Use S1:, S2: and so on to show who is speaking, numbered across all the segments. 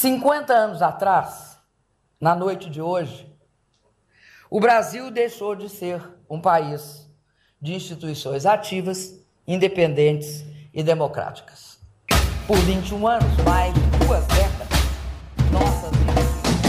S1: 50 anos atrás, na noite de hoje, o Brasil deixou de ser um país de instituições ativas, independentes e democráticas. Por 21 anos, mais de 2 décadas, nossas vidas.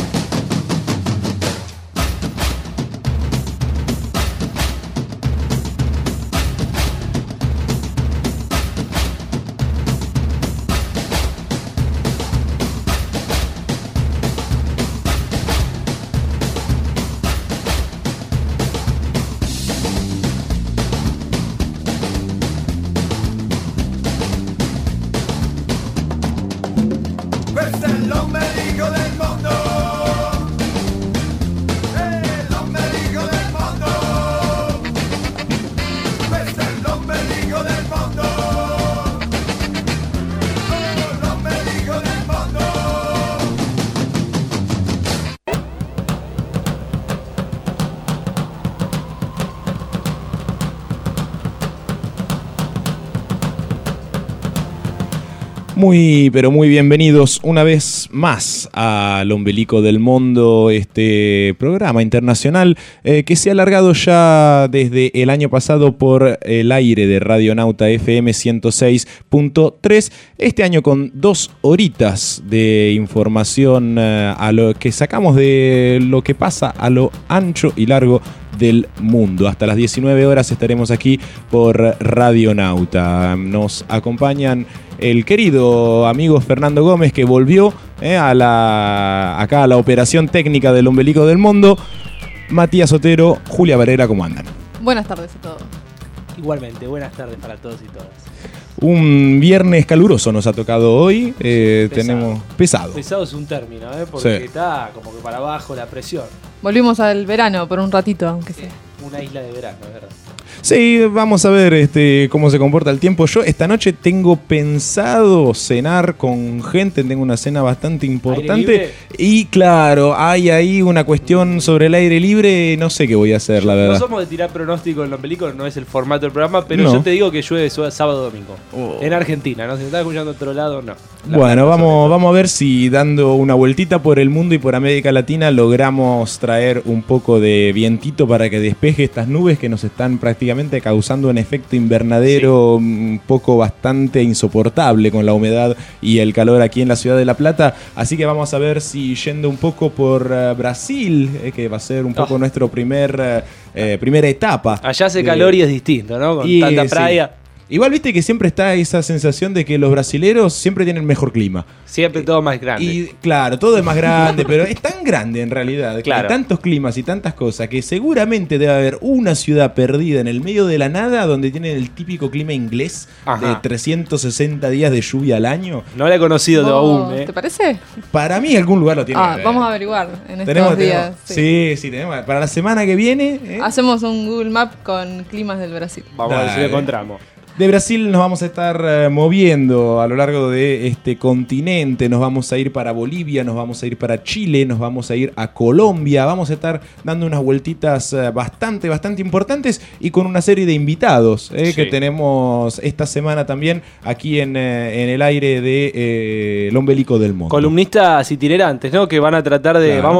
S2: Muy, pero muy bienvenidos una vez más al Ombelico del Mundo, este programa internacional que se ha alargado ya desde el año pasado por el aire de Radionauta FM 106.3, este año con 2 horitas de información a lo que sacamos de lo que pasa a lo ancho y largo del mundo. Hasta las 19 horas estaremos aquí por Radionauta. Nos acompañan el querido amigo Fernando Gómez, que volvió acá a la operación técnica del Ombelico del Mundo. Matías Otero, Julia Varela, ¿cómo andan?
S3: Buenas tardes a todos.
S4: Igualmente, buenas tardes para todos y todas.
S2: Un viernes caluroso nos ha tocado hoy. Tenemos pesado.
S4: Pesado es un término, porque
S2: sí,
S4: está como que para abajo la presión.
S3: Volvimos al verano por un ratito, aunque sea.
S4: Una isla de verano, ¿verdad?
S2: Sí, vamos a ver cómo se comporta el tiempo. Yo esta noche tengo pensado cenar con gente, tengo una cena bastante importante. Y claro, hay ahí una cuestión sobre el aire libre, no sé qué voy a hacer, la verdad.
S4: No somos de tirar pronóstico en los películas, no es el formato del programa, pero
S2: no.
S4: Yo te digo que llueve sábado domingo. En Argentina, ¿no? Si me estás escuchando de otro lado, no.
S2: Bueno, vamos a ver si dando una vueltita por el mundo y por América Latina logramos traer un poco de vientito para que despeje estas nubes que nos están prácticamente causando un efecto invernadero un poco bastante insoportable con la humedad y el calor aquí en la ciudad de La Plata. Así que vamos a ver si yendo un poco por Brasil, que va a ser un poco nuestro primera etapa.
S4: Allá hace calor y es distinto, ¿no? Con tanta playa.
S2: Sí. Igual viste que siempre está esa sensación de que los brasileros siempre tienen mejor clima.
S4: Siempre todo más grande.
S2: Y claro, todo es más grande, pero es tan grande en realidad, que hay tantos climas y tantas cosas, que seguramente debe haber una ciudad perdida en el medio de la nada donde tienen el típico clima inglés. Ajá. De 360 días de lluvia al año.
S4: No la he conocido aún,
S3: ¿Te parece?
S2: Para mí algún lugar lo tiene.
S3: Vamos a averiguar en estos días.
S2: Sí, tenemos. Para la semana que viene
S3: hacemos un Google Map con climas del Brasil.
S4: Vamos a ver si lo encontramos.
S2: De Brasil nos vamos a estar moviendo a lo largo de este continente. Nos vamos a ir para Bolivia, nos vamos a ir para Chile, nos vamos a ir a Colombia. Vamos a estar dando unas vueltitas bastante importantes y con una serie de invitados que tenemos esta semana también aquí en el aire de El Ombelico del Mundo.
S4: Columnistas itinerantes, ¿no? Que vamos a tratar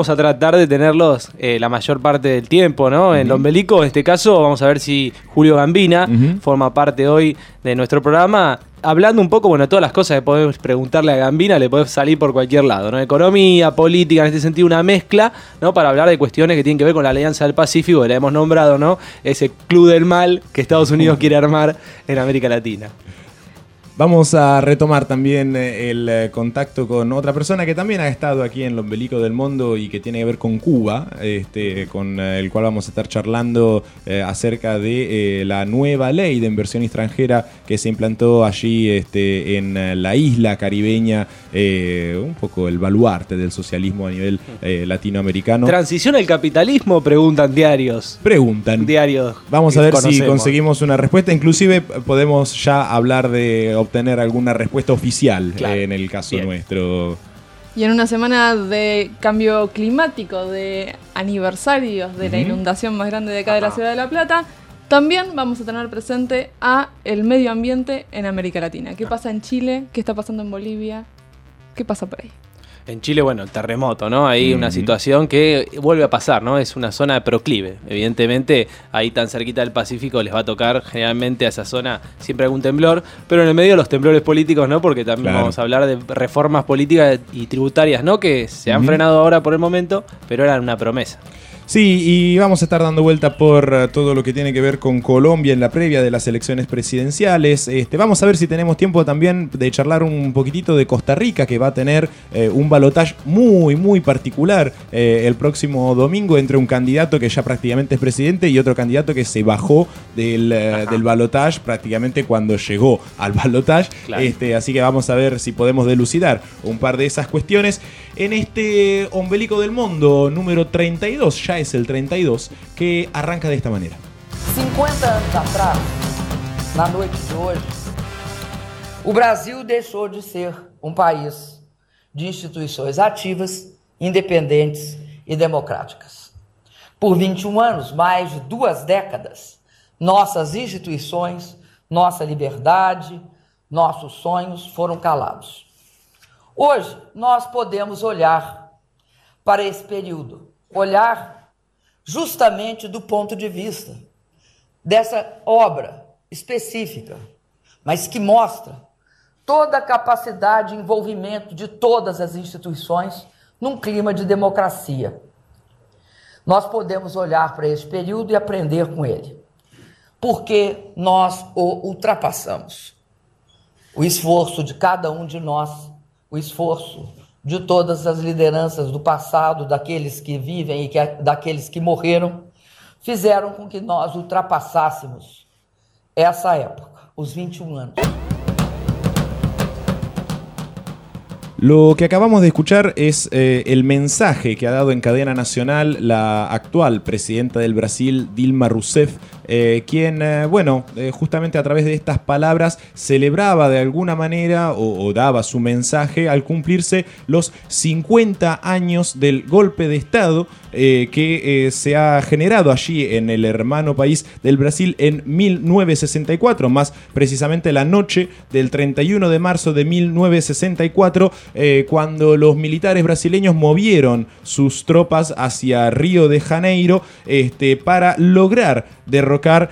S4: de tenerlos la mayor parte del tiempo, ¿no? En El Ombelico, en este caso, vamos a ver si Julio Gambina forma parte hoy de nuestro programa, hablando un poco, todas las cosas que podemos preguntarle a Gambina, le podemos salir por cualquier lado, ¿no? Economía, política, en este sentido una mezcla, ¿no? Para hablar de cuestiones que tienen que ver con la Alianza del Pacífico, que la hemos nombrado, ¿no? Ese club del mal que Estados Unidos quiere armar en América Latina.
S2: Vamos a retomar también el contacto con otra persona que también ha estado aquí en El Ombelico del Mundo y que tiene que ver con Cuba, con el cual vamos a estar charlando acerca de la nueva ley de inversión extranjera que se implantó allí en la isla caribeña, un poco el baluarte del socialismo a nivel latinoamericano.
S4: ¿Transición al capitalismo? Preguntan diarios. Diarios.
S2: Vamos a ver si conseguimos una respuesta. Inclusive podemos ya hablar de obtener alguna respuesta oficial en el caso nuestro.
S3: Y en una semana de cambio climático, de aniversarios de la inundación más grande de acá de la ciudad de La Plata, también vamos a tener presente a el medio ambiente en América Latina. ¿Qué pasa en Chile? ¿Qué está pasando en Bolivia? ¿Qué pasa por ahí?
S4: En Chile, bueno, el terremoto, ¿no? Hay una situación que vuelve a pasar, ¿no? Es una zona de proclive. Evidentemente, ahí tan cerquita del Pacífico les va a tocar generalmente a esa zona siempre algún temblor, pero en el medio de los temblores políticos, ¿no? Porque también vamos a hablar de reformas políticas y tributarias, ¿no? Que se han frenado ahora por el momento, pero eran una promesa.
S2: Sí, y vamos a estar dando vuelta por todo lo que tiene que ver con Colombia en la previa de las elecciones presidenciales. Vamos a ver si tenemos tiempo también de charlar un poquitito de Costa Rica, que va a tener un balotaje muy, muy particular el próximo domingo entre un candidato que ya prácticamente es presidente y otro candidato que se bajó del balotaje prácticamente cuando llegó al balotaje. Claro. Así que vamos a ver si podemos delucidar un par de esas cuestiones en este Ombelico del Mundo número 32, ya es el 32, que arranca de esta manera.
S1: 50 anos atrás, na noite de hoje, o Brasil deixou de ser país de instituições ativas, independentes e democráticas. Por 21 anos, mais de 2 décadas, nossas instituições, nossa liberdade, nossos sonhos foram calados. Hoje, nós podemos olhar para esse período, olhar justamente do ponto de vista dessa obra específica, mas que mostra toda a capacidade de envolvimento de todas as instituições num clima de democracia. Nós podemos olhar para esse período e aprender com ele, porque nós o ultrapassamos. O esforço de cada um de nós, o esforço de todas as lideranças do passado, daqueles que vivem e daqueles que morreram, fizeram com que nós ultrapassássemos essa época, os 21 anos.
S2: Lo que acabamos de escuchar es el mensaje que ha dado en cadena nacional la actual presidenta del Brasil, Dilma Rousseff, quien, justamente a través de estas palabras celebraba de alguna manera o daba su mensaje al cumplirse los 50 años del golpe de Estado que se ha generado allí en el hermano país del Brasil en 1964, más precisamente la noche del 31 de marzo de 1964, cuando los militares brasileños movieron sus tropas hacia Río de Janeiro para lograr derrocar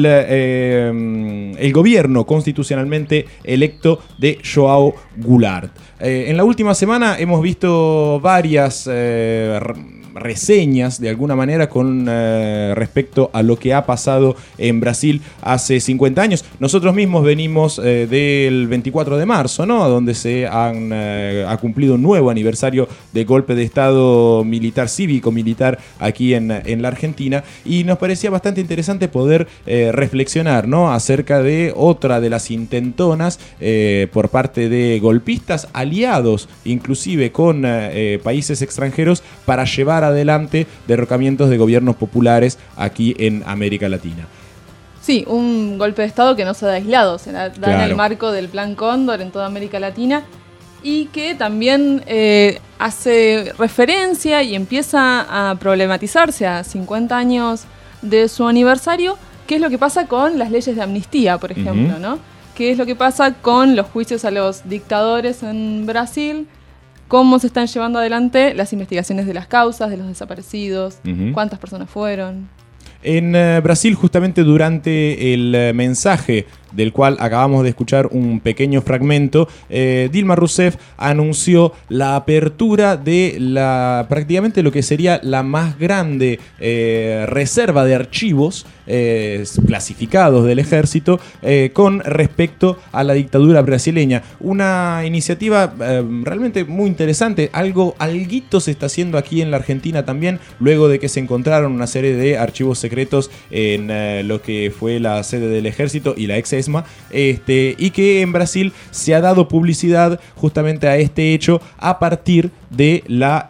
S2: el gobierno constitucionalmente electo de João Goulart. En la última semana hemos visto varias reseñas de alguna manera con respecto a lo que ha pasado en Brasil hace 50 años. Nosotros mismos venimos del 24 de marzo, ¿no? Donde se ha cumplido un nuevo aniversario del golpe de Estado militar, cívico-militar aquí en la Argentina, y nos parecía bastante interesante poder reflexionar, ¿no? Acerca de otra de las intentonas por parte de golpistas aliados inclusive con países extranjeros para llevar adelante derrocamientos de gobiernos populares aquí en América Latina.
S3: Sí, un golpe de Estado que no se da aislado, se da en el marco del Plan Cóndor en toda América Latina, y que también hace referencia y empieza a problematizarse a 50 años de su aniversario, qué es lo que pasa con las leyes de amnistía, por ejemplo, ¿no? ¿Qué es lo que pasa con los juicios a los dictadores en Brasil? ¿Cómo se están llevando adelante las investigaciones de las causas, de los desaparecidos? ¿Cuántas personas fueron?
S2: En Brasil, justamente durante el mensaje del cual acabamos de escuchar un pequeño fragmento, Dilma Rousseff anunció la apertura de prácticamente lo que sería la más grande reserva de archivos clasificados del ejército con respecto a la dictadura brasileña. Una iniciativa realmente muy interesante. Alguito se está haciendo aquí en la Argentina también, luego de que se encontraron una serie de archivos secretos en lo que fue la sede del ejército y la ex-ESMA, y que en Brasil se ha dado publicidad justamente a este hecho a partir de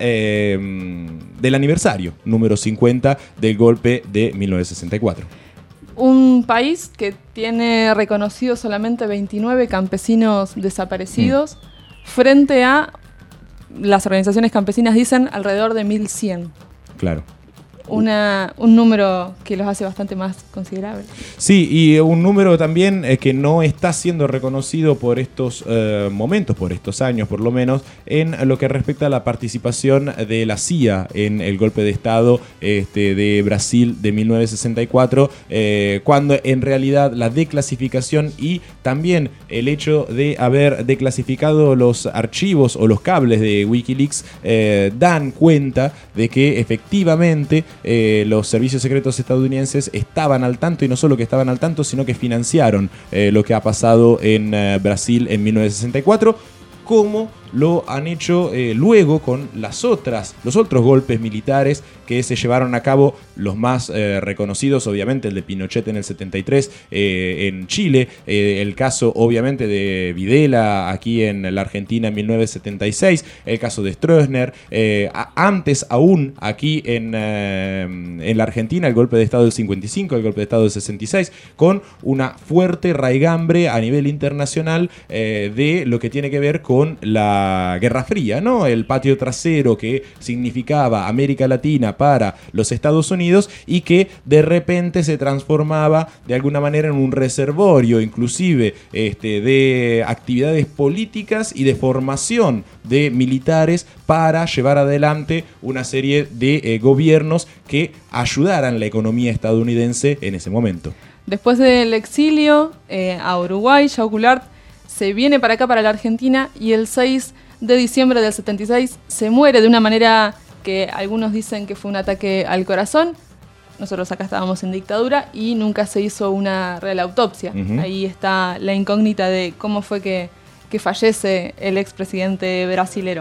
S2: del aniversario número 50 del golpe de 1964.
S3: Un país que tiene reconocidos solamente 29 campesinos desaparecidos frente a, las organizaciones campesinas dicen, alrededor de 1100.
S2: Claro.
S3: un número que los hace bastante más considerables.
S2: Sí, y un número también que no está siendo reconocido por estos momentos, por estos años por lo menos, en lo que respecta a la participación de la CIA en el golpe de Estado de Brasil de 1964, cuando en realidad la declasificación y también el hecho de haber declasificado los archivos o los cables de Wikileaks dan cuenta de que efectivamente los servicios secretos estadounidenses estaban al tanto, y no solo que estaban al tanto, sino que financiaron lo que ha pasado en Brasil en 1964, como lo han hecho luego con los otros golpes militares que se llevaron a cabo, los más reconocidos, obviamente el de Pinochet en el 73 en Chile, el caso obviamente de Videla aquí en la Argentina en 1976, el caso de Stroessner, antes aún aquí en la Argentina el golpe de Estado del 55, el golpe de Estado del 66, con una fuerte raigambre a nivel internacional de lo que tiene que ver con la Guerra Fría, ¿no? El patio trasero que significaba América Latina para los Estados Unidos y que de repente se transformaba de alguna manera en un reservorio, inclusive de actividades políticas y de formación de militares para llevar adelante una serie de gobiernos que ayudaran la economía estadounidense en ese momento.
S3: Después del exilio a Uruguay, João Goulart se viene para acá, para la Argentina, y el 6 de diciembre del 76 se muere de una manera que algunos dicen que fue un ataque al corazón. Nosotros acá estábamos en dictadura y nunca se hizo una real autopsia. Ahí está la incógnita de cómo fue que fallece el expresidente brasilero.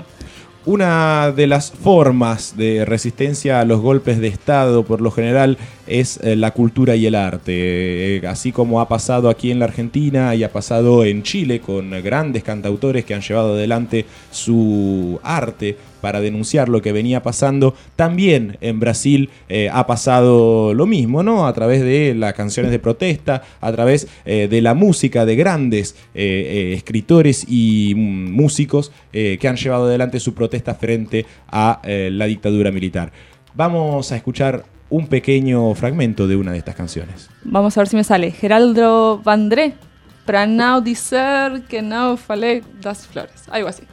S2: Una de las formas de resistencia a los golpes de Estado, por lo general, es la cultura y el arte. Así como ha pasado aquí en la Argentina y ha pasado en Chile con grandes cantautores que han llevado adelante su arte para denunciar lo que venía pasando, también en Brasil ha pasado lo mismo, ¿no? A través de las canciones de protesta, a través de la música de grandes escritores y músicos que han llevado adelante su protesta frente a la dictadura militar. Vamos a escuchar un pequeño fragmento de una de estas canciones.
S3: Vamos a ver si me sale. Geraldo Vandré, pra não dizer que não falei das flores. Algo así.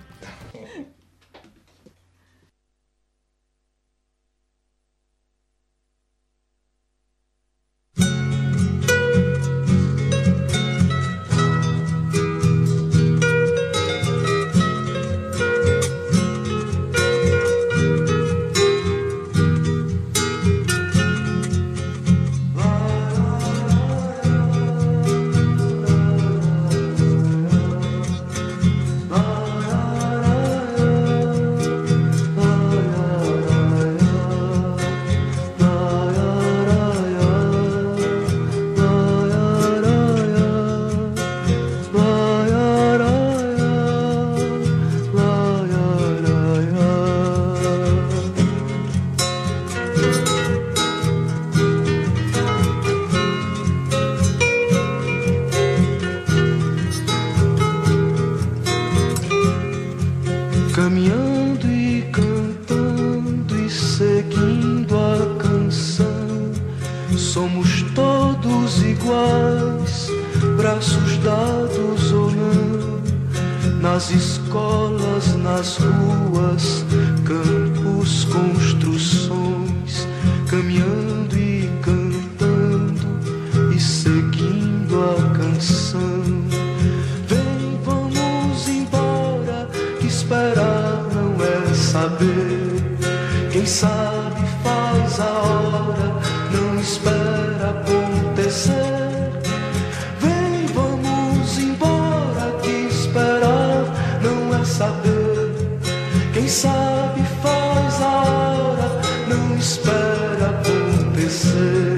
S5: Caminhando e cantando e seguindo a canção, somos todos iguais, braços dados ou não, nas escolas, nas ruas, campos, construções, caminhando e cantando e seguindo a canção. Vem, vamos embora, que esperar não é saber. Quem sabe faz a hora, não espera acontecer. Vem, vamos embora, que esperar não é saber. Quem sabe faz a hora, não espera acontecer.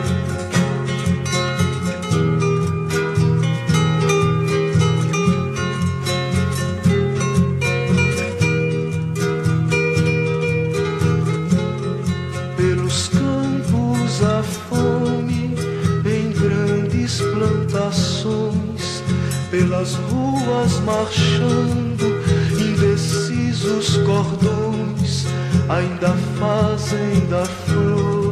S5: Pelos campos a fome, em grandes plantações, pelas ruas marchando, indecisos cordões ainda fazem da flor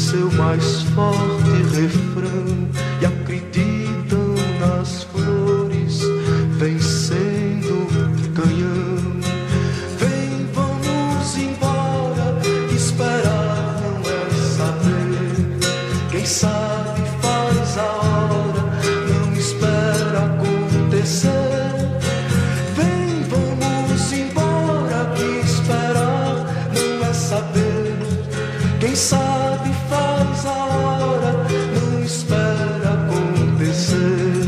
S5: seu mais forte refrão e acreditam nas flores vencendo canhão. Vem, vamos embora, esperar não é saber. Quem sabe faz a hora, não espera acontecer. Vem, vamos embora, que esperar não é saber. Quem sabe faz a hora, não espera acontecer.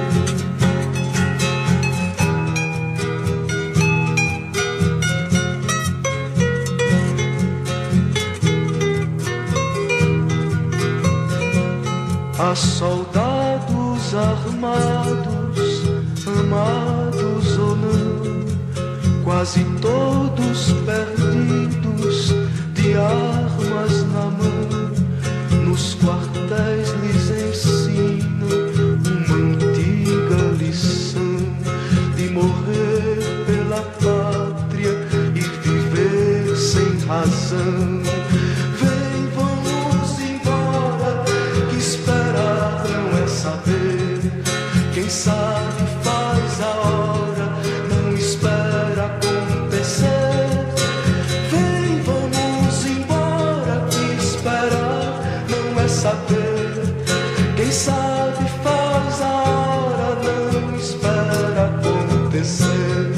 S5: Há soldados armados, amados ou não, quase todos perdidos, de armas na mão. Nos quartéis lhes ensinam uma antiga lição de morrer pela pátria e viver sem razão. Vem, vamos embora, que esperar não é saber. Quem sabe faz a hora, não espera acontecer. Vem, vamos embora, que esperar não é saber. Quem sabe faz a hora, não espera acontecer.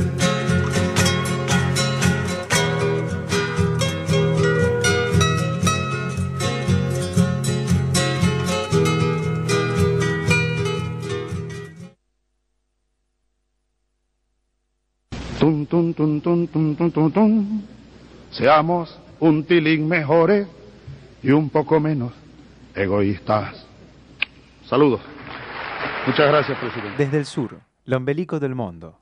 S6: Tum, tum, tum, tum, tum, tum, tum, tum. Seamos un tilín mejores y un poco menos egoístas. Saludos. Muchas gracias, presidente.
S7: Desde el sur, l'ombelico del mundo.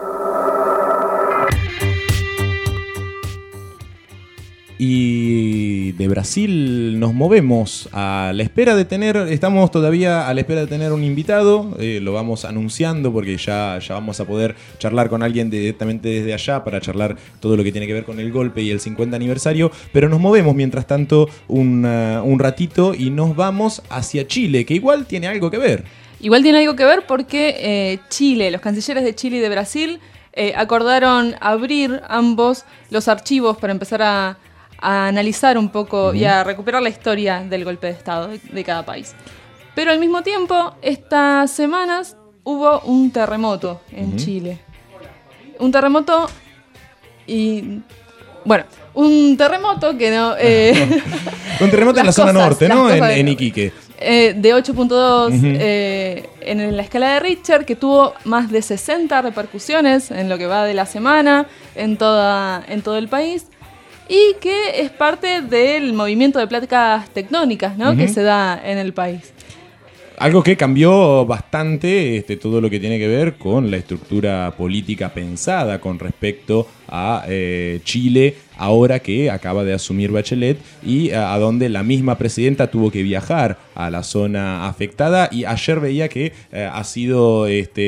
S2: Y de Brasil nos movemos a la espera de tener, estamos todavía a la espera de tener un invitado, lo vamos anunciando porque ya vamos a poder charlar con alguien directamente desde allá para charlar todo lo que tiene que ver con el golpe y el 50 aniversario, pero nos movemos mientras tanto un ratito y nos vamos hacia Chile, que igual tiene algo que ver.
S3: Igual tiene algo que ver porque Chile, los cancilleres de Chile y de Brasil acordaron abrir ambos los archivos para empezar a analizar un poco y a recuperar la historia del golpe de Estado de cada país. Pero al mismo tiempo, estas semanas hubo un terremoto en Chile. Un terremoto y... Bueno, un terremoto que no...
S2: un terremoto en la zona norte, ¿no? En Iquique.
S3: De 8.2 en la escala de Richter, que tuvo más de 60 repercusiones en lo que va de la semana, en todo el país. Y que es parte del movimiento de placas tectónicas, ¿no? Que se da en el país.
S2: Algo que cambió bastante todo lo que tiene que ver con la estructura política pensada con respecto a Chile, ahora que acaba de asumir Bachelet y a donde la misma presidenta tuvo que viajar a la zona afectada, y ayer veía que ha sido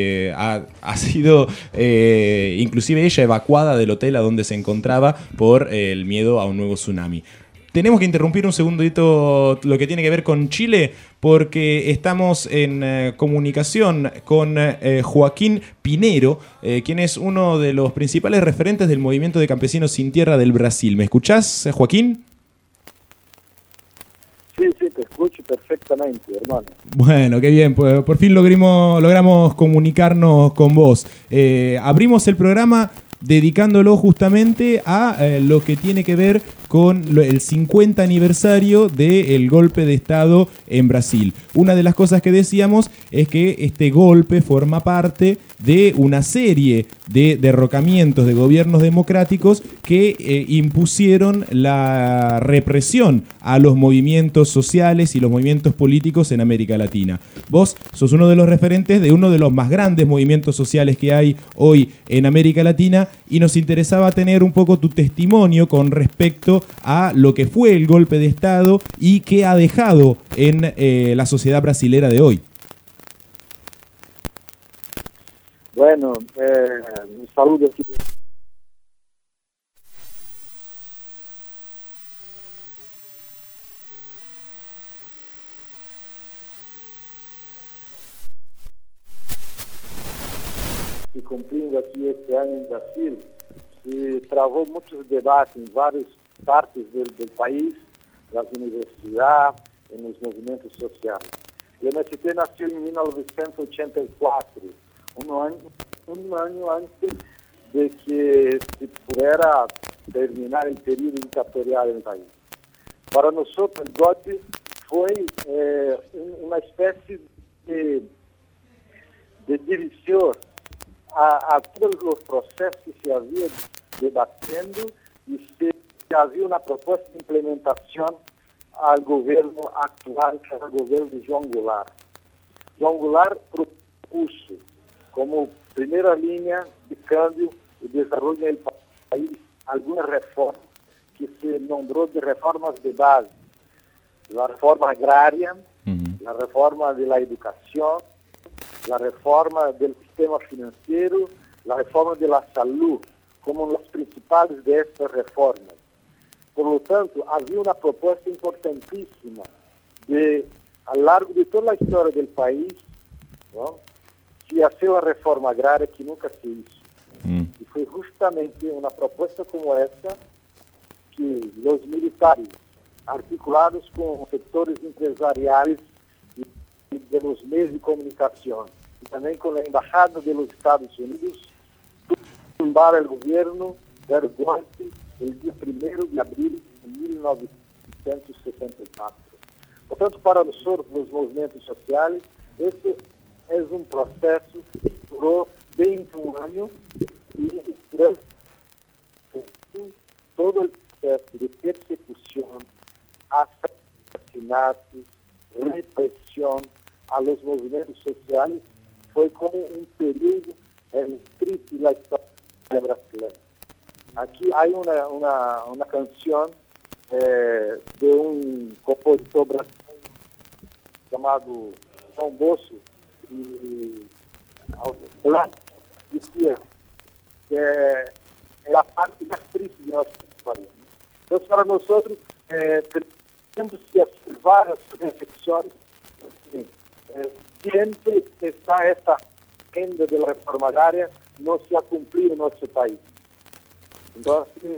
S2: inclusive ella evacuada del hotel a donde se encontraba por el miedo a un nuevo tsunami. Tenemos que interrumpir un segundito lo que tiene que ver con Chile, porque estamos en comunicación con Joaquín Pinheiro, quien es uno de los principales referentes del movimiento de campesinos sin tierra del Brasil. ¿Me escuchás, Joaquín?
S8: Sí, te escucho perfectamente, hermano.
S2: Bueno, qué bien, pues por fin logramos comunicarnos con vos. Abrimos el programa dedicándolo justamente a lo que tiene que ver con el 50 aniversario del golpe de Estado en Brasil. Una de las cosas que decíamos es que este golpe forma parte de una serie de derrocamientos de gobiernos democráticos que impusieron la represión a los movimientos sociales y los movimientos políticos en América Latina. Vos sos uno de los referentes de uno de los más grandes movimientos sociales que hay hoy en América Latina, y nos interesaba tener un poco tu testimonio con respecto a lo que fue el golpe de Estado y qué ha dejado en la sociedad brasilera de hoy.
S8: Bueno, un saludo aquí. cumplindo aqui este ano em Brasil, se travou muitos debates em várias partes do país, nas universidades e nos movimentos sociais. O MST nasceu em 1984, um ano antes de que se pudera terminar o período ditatorial no país. Para nós, o golpe foi uma espécie de divisão a todos os processos que se havia debatendo e se havia uma proposta de implementação ao governo atual, que era o governo de João Goulart. João Goulart propuso como primeira linha de câmbio e desenvolvimento do país algumas reformas que se nombrou de reformas de base. A reforma agrária, a reforma da educação, a reforma do sistema financeiro, a reforma da saúde, como as principais destas reformas. Por lo tanto, havia uma proposta importantíssima de, ao largo de toda a história do país, não, se fazer uma reforma agrária que nunca se hizo. E foi justamente uma proposta como essa que os militares, articulados com setores empresariais e dos meios de comunicação, e também com a Embaixada dos Estados Unidos, tumbaram o governo del golpe no dia 1º de abril de 1964. Portanto, para nós, nos movimentos sociais, este é um processo que durou 21 anos e durante todo o processo de persecução, assassinatos, repressão a los movimentos sociais foi como um período triste da história brasileira. Aqui há uma canção de um compositor brasileiro chamado São Bosco e dizia que é a parte mais triste de nossa história. Então, para nós, temos que fazer várias reflexões. Sempre está essa agenda da reforma agrária não se a cumprir no nosso país. Então, assim,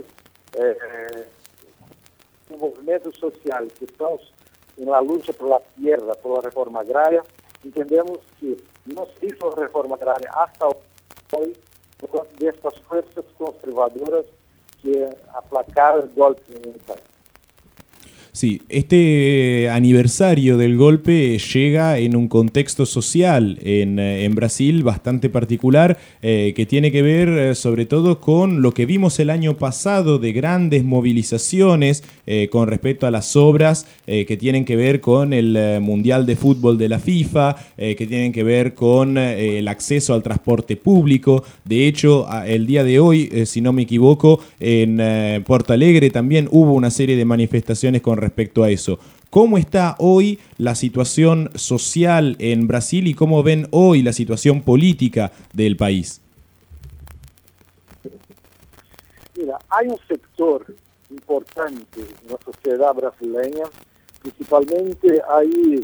S8: os movimentos sociais que estão na luta pela terra, pela reforma agrária, entendemos que não se hizo reforma agrária hasta hoje por causa dessas forças conservadoras que aplacaram o golpe no país.
S2: Sí, este aniversario del golpe llega en un contexto social en Brasil bastante particular, que tiene que ver sobre todo con lo que vimos el año pasado de grandes movilizaciones con respecto a las obras que tienen que ver con el Mundial de Fútbol de la FIFA, que tienen que ver con el acceso al transporte público. De hecho, el día de hoy, si no me equivoco, en Porto Alegre también hubo una serie de manifestaciones con respecto a eso. ¿Cómo está hoy la situación social en Brasil y cómo ven hoy la situación política del país?
S8: Mira, hay un sector importante en la sociedad brasileña, principalmente hay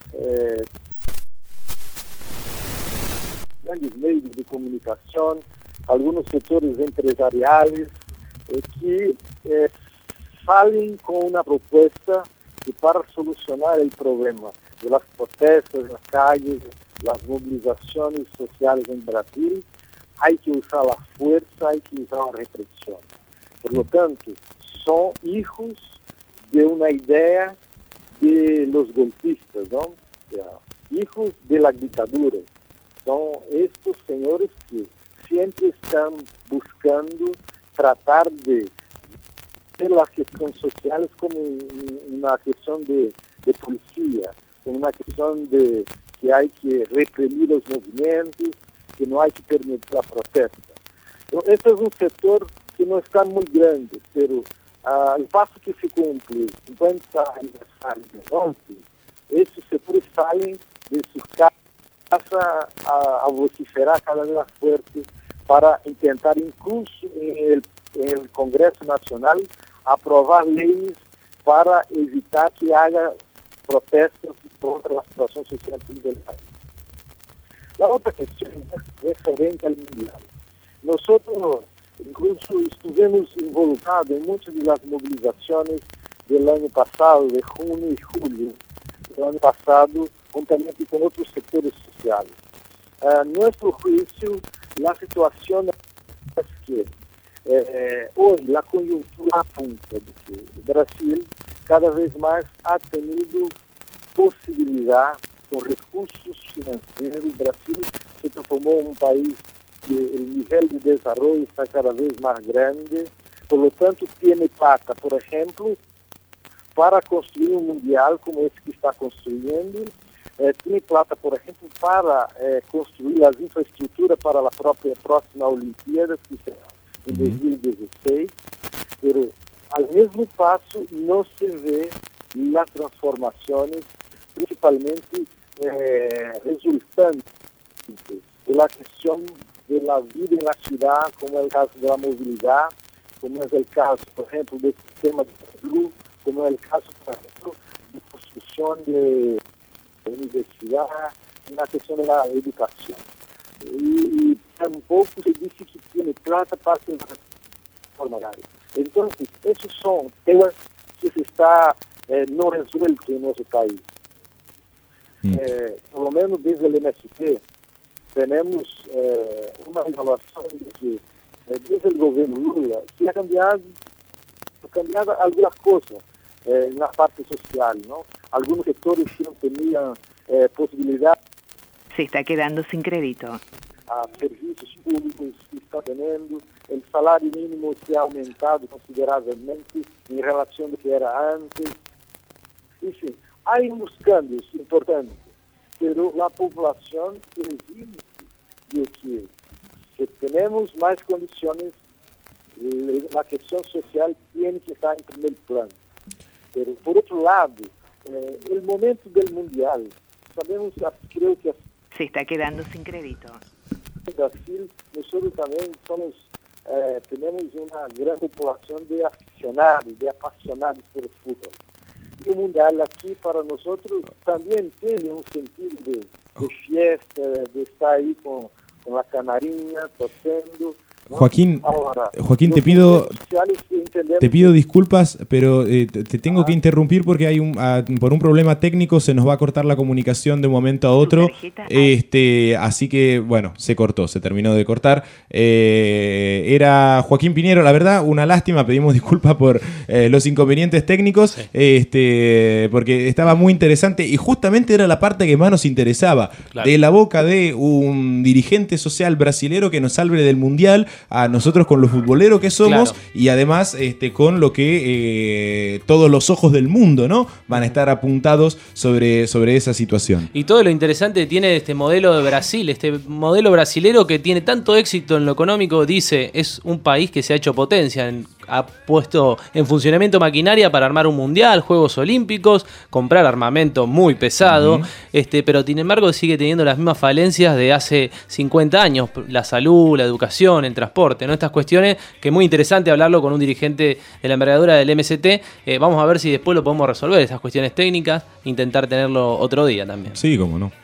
S8: grandes medios de comunicación, algunos sectores empresariales que salen con una propuesta que para solucionar el problema de las protestas en las calles, las movilizaciones sociales en Brasil, hay que usar la fuerza, hay que usar la represión. Por lo tanto, son hijos de una idea de los golpistas, ¿no? O sea, hijos de la dictadura. Son estos señores que siempre están buscando tratar de las cuestiones sociales como una cuestión de policía, como una cuestión de que hay que reprimir los movimientos, que no hay que permitir la protesta. Entonces, este es un sector que no está muy grande, pero al paso que se cumple 50 aniversario de golpe, estos sectores salen de sus casas a vociferar cada vez más fuerte para intentar, incluso en el Congreso Nacional, aprovar leyes para evitar que haga protestos contra la situación social del país. La otra cuestión es referente al Mundial. Nosotros incluso estuvimos involucrados en muchas de las movilizaciones del año pasado, de junio y julio del año pasado, juntamente con otros sectores sociales. A nuestro juicio, la situación es que hoy la coyuntura apunta de que Brasil cada vez más ha tenido posibilidad, con recursos financieros. Brasil se transformó en un país que el nivel de desarrollo está cada vez más grande, por lo tanto tiene plata, por ejemplo, para construir un mundial como este que está construyendo, tiene plata, por ejemplo, para construir las infraestructuras para la próxima Olimpíada, que será en 2016, pero al mismo paso no se ve las transformaciones, principalmente resultantes de la cuestión de la vida en la ciudad, como es el caso de la movilidad, como es el caso, por ejemplo, del sistema de salud, como es el caso, por ejemplo, de construcción de universidad, la cuestión de la educación. Y tampoco se dice que tiene plata para hacer transformar. Entonces, esos son temas que se está no resueltos en nuestro país. Por lo menos desde el MST tenemos una evaluación de que desde el gobierno Lula se ha cambiado algunas cosas en la parte social, ¿no? Algunos sectores que no tenían posibilidad.
S9: Se está quedando sin crédito.
S8: A servicios públicos que está teniendo, el salario mínimo se ha aumentado considerablemente en relación a lo que era antes. En fin, hay unos cambios importantes, pero la población exige de que tenemos más condiciones, la cuestión social tiene que estar en primer plano. Pero por otro lado, el momento del mundial, sabemos, creo que
S9: se está quedando sin crédito.
S8: En Brasil, nosotros también tenemos una gran población de aficionados, de apasionados por el fútbol. Y el mundial aquí para nosotros también tiene un sentido de fiesta, de estar ahí con la canarinha, tocando. ¿no?
S2: Joaquín, te pido disculpas, pero te tengo que interrumpir porque hay por un problema técnico se nos va a cortar la comunicación de un momento a otro. Así que, bueno, se cortó, se terminó de cortar. Era Joaquín Piñero, la verdad, una lástima, pedimos disculpas por los inconvenientes técnicos, porque estaba muy interesante y justamente era la parte que más nos interesaba, de la boca de un dirigente social brasilero que nos salve del Mundial, a nosotros con los futboleros que somos, y además con lo que todos los ojos del mundo, ¿no?, van a estar apuntados sobre esa situación.
S4: Y todo lo interesante tiene este modelo de Brasil, este modelo brasilero que tiene tanto éxito en lo económico, dice, es un país que se ha hecho potencia, ha puesto en funcionamiento maquinaria para armar un mundial, Juegos Olímpicos, comprar armamento muy pesado, pero sin embargo sigue teniendo las mismas falencias de hace 50 años, la salud, la educación, el transporte, ¿no? Estas cuestiones que es muy interesante hablarlo con un dirigente de la envergadura del MST. Vamos a ver si después lo podemos resolver, esas cuestiones técnicas, intentar tenerlo otro día también.
S2: Sí, cómo no.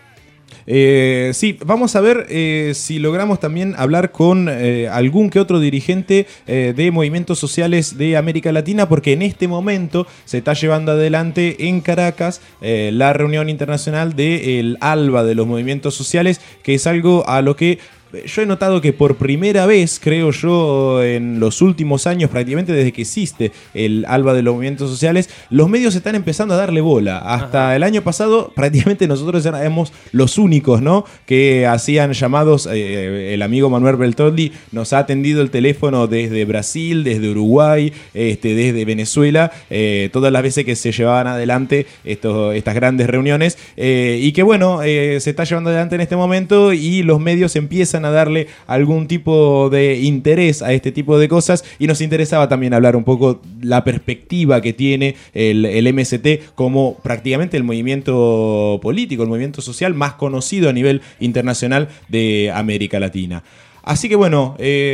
S2: Sí, vamos a ver si logramos también hablar con algún que otro dirigente de movimientos sociales de América Latina, porque en este momento se está llevando adelante en Caracas la reunión internacional del ALBA de los movimientos sociales, que es algo a lo que yo he notado que por primera vez, creo yo, en los últimos años, prácticamente desde que existe el ALBA de los movimientos sociales, los medios están empezando a darle bola. Hasta el año pasado, prácticamente nosotros éramos los únicos, ¿no?, que hacían llamados. El amigo Manuel Beltoldi nos ha atendido el teléfono desde Brasil, desde Uruguay, desde Venezuela, todas las veces que se llevaban adelante estas grandes reuniones, y que bueno, se está llevando adelante en este momento y los medios empiezan a darle algún tipo de interés a este tipo de cosas, y nos interesaba también hablar un poco la perspectiva que tiene el MST como prácticamente el movimiento político, el movimiento social más conocido a nivel internacional de América Latina. Así que bueno,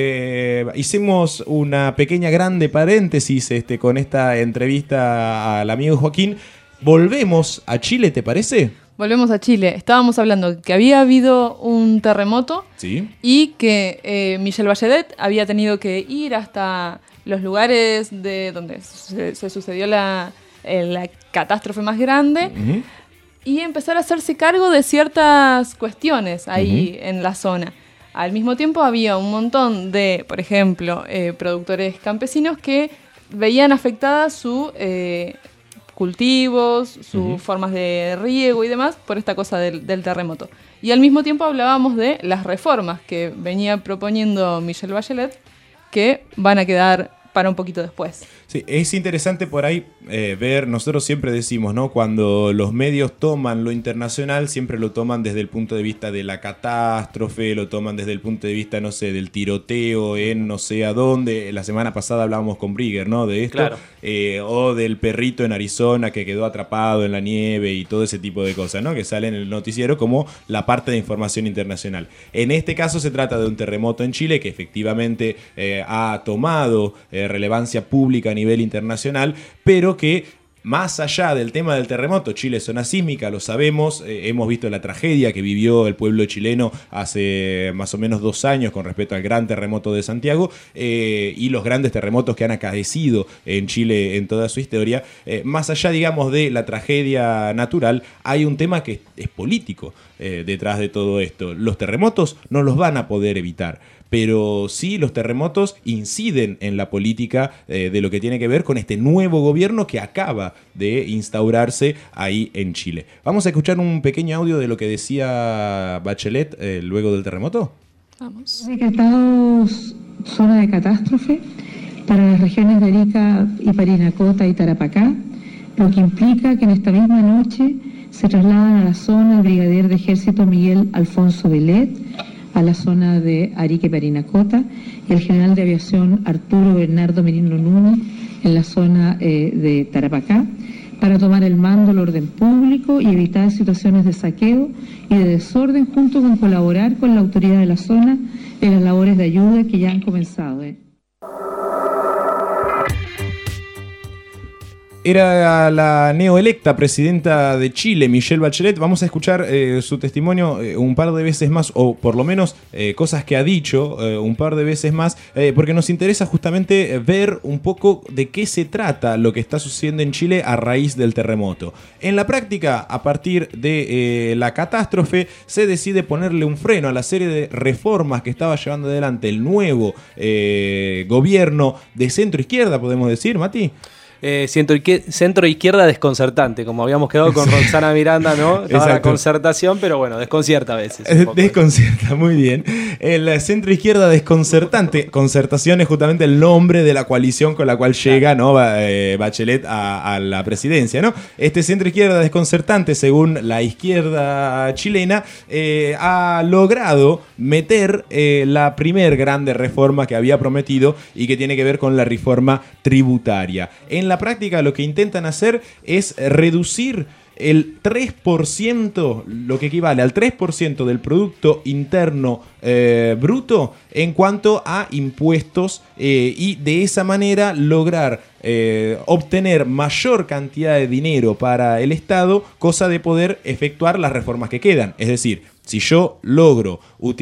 S2: hicimos una pequeña grande paréntesis con esta entrevista al amigo Joaquín. Volvemos a Chile, ¿te parece?
S3: Volvemos a Chile. Estábamos hablando que había habido un terremoto y que Michelle Bachelet había tenido que ir hasta los lugares de donde se sucedió la catástrofe más grande y empezar a hacerse cargo de ciertas cuestiones ahí en la zona. Al mismo tiempo había un montón de, por ejemplo, productores campesinos que veían afectadas sus cultivos, sus formas de riego y demás por esta cosa del terremoto. Y al mismo tiempo hablábamos de las reformas que venía proponiendo Michelle Bachelet, que van a quedar para un poquito después.
S2: Sí, es interesante por ahí ver, nosotros siempre decimos, ¿no? Cuando los medios toman lo internacional, siempre lo toman desde el punto de vista de la catástrofe, lo toman desde el punto de vista, no sé, del tiroteo en no sé a dónde. La semana pasada hablábamos con Brigger, ¿no? De esto.
S4: Claro.
S2: O del perrito en Arizona que quedó atrapado en la nieve y todo ese tipo de cosas, ¿no? Que sale en el noticiero como la parte de información internacional. En este caso se trata de un terremoto en Chile que efectivamente ha tomado relevancia pública a nivel internacional, pero que más allá del tema del terremoto, Chile es zona sísmica, lo sabemos, hemos visto la tragedia que vivió el pueblo chileno hace más o menos 2 años con respecto al gran terremoto de Santiago y los grandes terremotos que han acaecido en Chile en toda su historia. Más allá, digamos, de la tragedia natural, hay un tema que es político detrás de todo esto. Los terremotos no los van a poder evitar, pero sí los terremotos inciden en la política de lo que tiene que ver con este nuevo gobierno que acaba de instaurarse ahí en Chile. Vamos a escuchar un pequeño audio de lo que decía Bachelet luego del terremoto.
S10: Vamos. Decretados zona de catástrofe para las regiones de Arica y Parinacota y Tarapacá, lo que implica que en esta misma noche se trasladan a la zona el brigadier de ejército Miguel Alfonso Velet, a la zona de Arica y Parinacota, y el general de aviación Arturo Bernardo Merino Núñez en la zona de Tarapacá, para tomar el mando del orden público y evitar situaciones de saqueo y de desorden, junto con colaborar con la autoridad de la zona en las labores de ayuda que ya han comenzado.
S2: Era la neoelecta presidenta de Chile, Michelle Bachelet. Vamos a escuchar su testimonio un par de veces más, o por lo menos cosas que ha dicho un par de veces más, porque nos interesa justamente ver un poco de qué se trata lo que está sucediendo en Chile a raíz del terremoto. En la práctica, a partir de la catástrofe, se decide ponerle un freno a la serie de reformas que estaba llevando adelante el nuevo gobierno de centro-izquierda, podemos decir, Mati.
S4: Centro-izquierda desconcertante, como habíamos quedado con Roxana Miranda, ¿no? Estaba la concertación, pero bueno, desconcierta a veces.
S2: Desconcierta, muy bien. El centro-izquierda desconcertante. Concertación es justamente el nombre de la coalición con la cual llega, ¿no? Bachelet a la presidencia, ¿no? Este centro-izquierda desconcertante, según la izquierda chilena, ha logrado meter la primer grande reforma que había prometido y que tiene que ver con la reforma tributaria. En la práctica lo que intentan hacer es reducir el 3%, lo que equivale al 3% del Producto Interno Bruto en cuanto a impuestos y de esa manera lograr obtener mayor cantidad de dinero para el Estado, cosa de poder efectuar las reformas que quedan. Es decir, si yo logro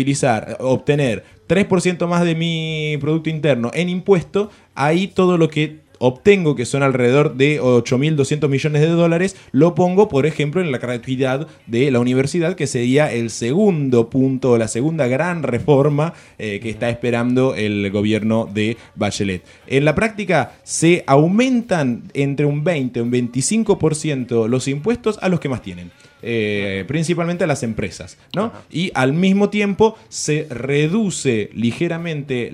S2: obtener 3% más de mi Producto Interno en impuesto, ahí todo lo que obtengo, que son alrededor de 8.200 millones de dólares, lo pongo, por ejemplo, en la gratuidad de la universidad, que sería el segundo punto, la segunda gran reforma que está esperando el gobierno de Bachelet. En la práctica se aumentan entre un 20 y un 25% los impuestos a los que más tienen. Principalmente a las empresas, ¿no? Ajá. Y al mismo tiempo se reduce ligeramente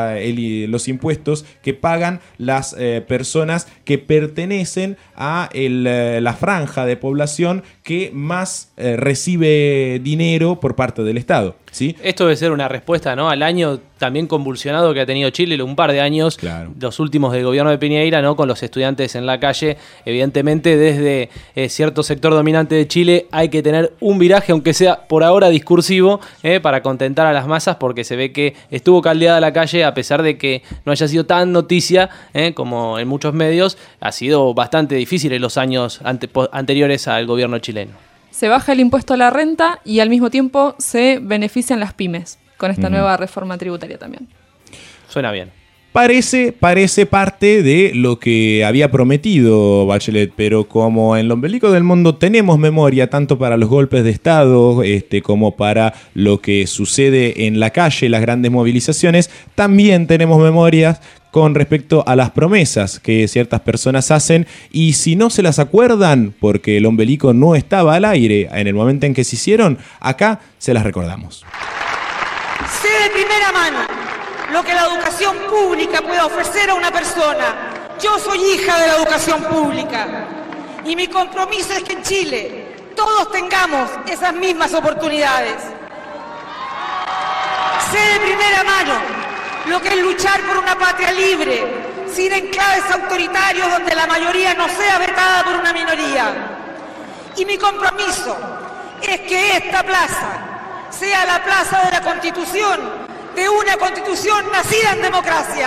S2: los impuestos que pagan las personas que pertenecen a la franja de población que más recibe dinero por parte del Estado, ¿sí?
S4: Esto debe ser una respuesta, ¿no?, al año también convulsionado que ha tenido Chile, un par de años, claro, los últimos del gobierno de Piñera, ¿no?, con los estudiantes en la calle. Evidentemente, desde cierto sector dominante de Chile hay que tener un viraje, aunque sea por ahora discursivo, para contentar a las masas, porque se ve que estuvo caldeada la calle, a pesar de que no haya sido tan noticia como en muchos medios. Ha sido bastante difícil en los años anteriores al gobierno chileno.
S3: se baja el impuesto a la renta y al mismo tiempo se benefician las pymes con esta nueva reforma tributaria también.
S4: Suena bien.
S2: Parece parte de lo que había prometido Bachelet, pero como en Lo Ombelico del Mundo tenemos memoria tanto para los golpes de Estado como para lo que sucede en la calle, las grandes movilizaciones, también tenemos memorias con respecto a las promesas que ciertas personas hacen, y si no se las acuerdan, porque el ombelico no estaba al aire en el momento en que se hicieron, acá se las recordamos.
S11: Sé de primera mano lo que la educación pública puede ofrecer a una persona. Yo soy hija de la educación pública y mi compromiso es que en Chile todos tengamos esas mismas oportunidades. Sé de primera mano lo que es luchar por una patria libre, sin enclaves autoritarios donde la mayoría no sea vetada por una minoría. Y mi compromiso es que esta plaza sea la plaza de la Constitución, de una Constitución nacida en democracia.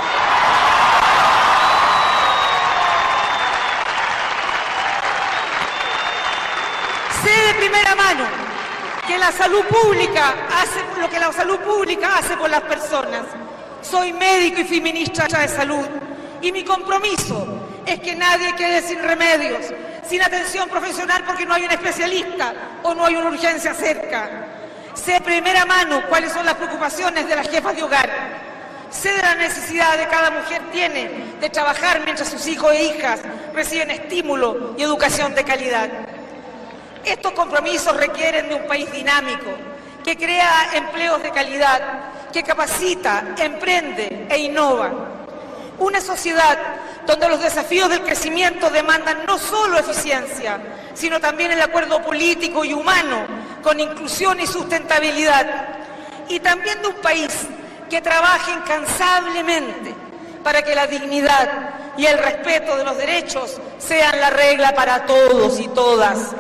S11: Sé de primera mano que la salud pública hace lo que la salud pública hace por las personas. Soy médico y fui ministra de salud y mi compromiso es que nadie quede sin remedios, sin atención profesional porque no hay un especialista o no hay una urgencia cerca. Sé de primera mano cuáles son las preocupaciones de las jefas de hogar. Sé de la necesidad que cada mujer tiene de trabajar mientras sus hijos e hijas reciben estímulo y educación de calidad. Estos compromisos requieren de un país dinámico, que crea empleos de calidad, que capacita, emprende e innova. Una sociedad donde los desafíos del crecimiento demandan no solo eficiencia, sino también el acuerdo político y humano con inclusión y sustentabilidad. Y también de un país que trabaje incansablemente para que la dignidad y el respeto de los derechos sean la regla para todos y todas.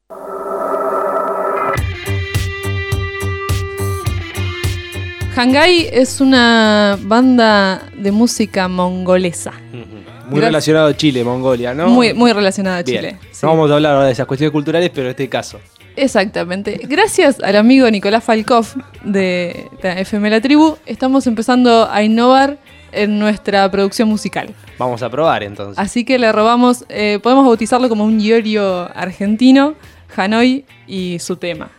S3: Hanggai es una banda de música mongolesa.
S4: Muy relacionado a Chile, Mongolia, ¿no?
S3: Muy relacionado a Chile.
S4: Sí. No vamos a hablar ahora de esas cuestiones culturales, pero en este caso.
S3: Exactamente. Gracias al amigo Nicolás Falkov de FM La Tribu, estamos empezando a innovar en nuestra producción musical.
S4: Vamos a probar entonces.
S3: Así que le robamos, podemos bautizarlo como un iorio argentino, Hanoi y su tema.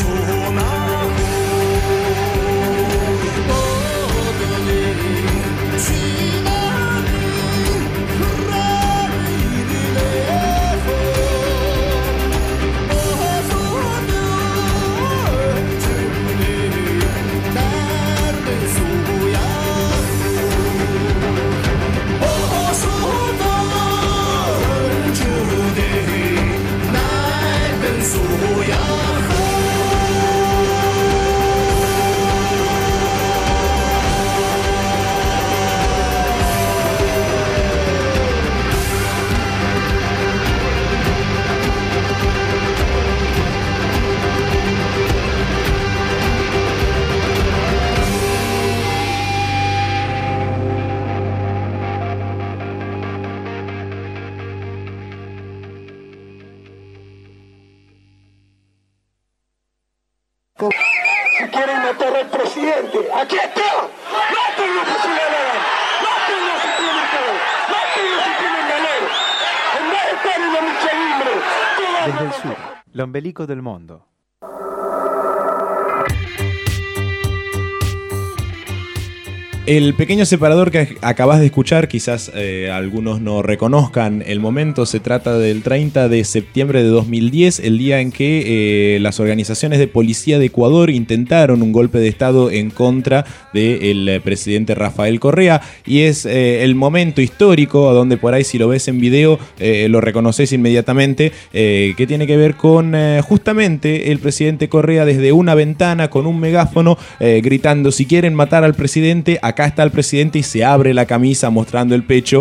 S12: Si quieren matar al presidente, aquí está. Mátenlo si le dan. Mátenlo si tienen poder. Mátenlo si tienen valor. En vez de estar en la lucha libre.
S7: Desde el sur, l'ombelico del mundo.
S2: El pequeño separador que acabas de escuchar, quizás algunos no reconozcan el momento, se trata del 30 de septiembre de 2010, el día en que las organizaciones de policía de Ecuador intentaron un golpe de Estado en contra del presidente Rafael Correa, y es el momento histórico, donde por ahí si lo ves en video lo reconoces inmediatamente, que tiene que ver con justamente el presidente Correa desde una ventana con un megáfono gritando: si quieren matar al presidente, acá está el presidente, y se abre la camisa mostrando el pecho,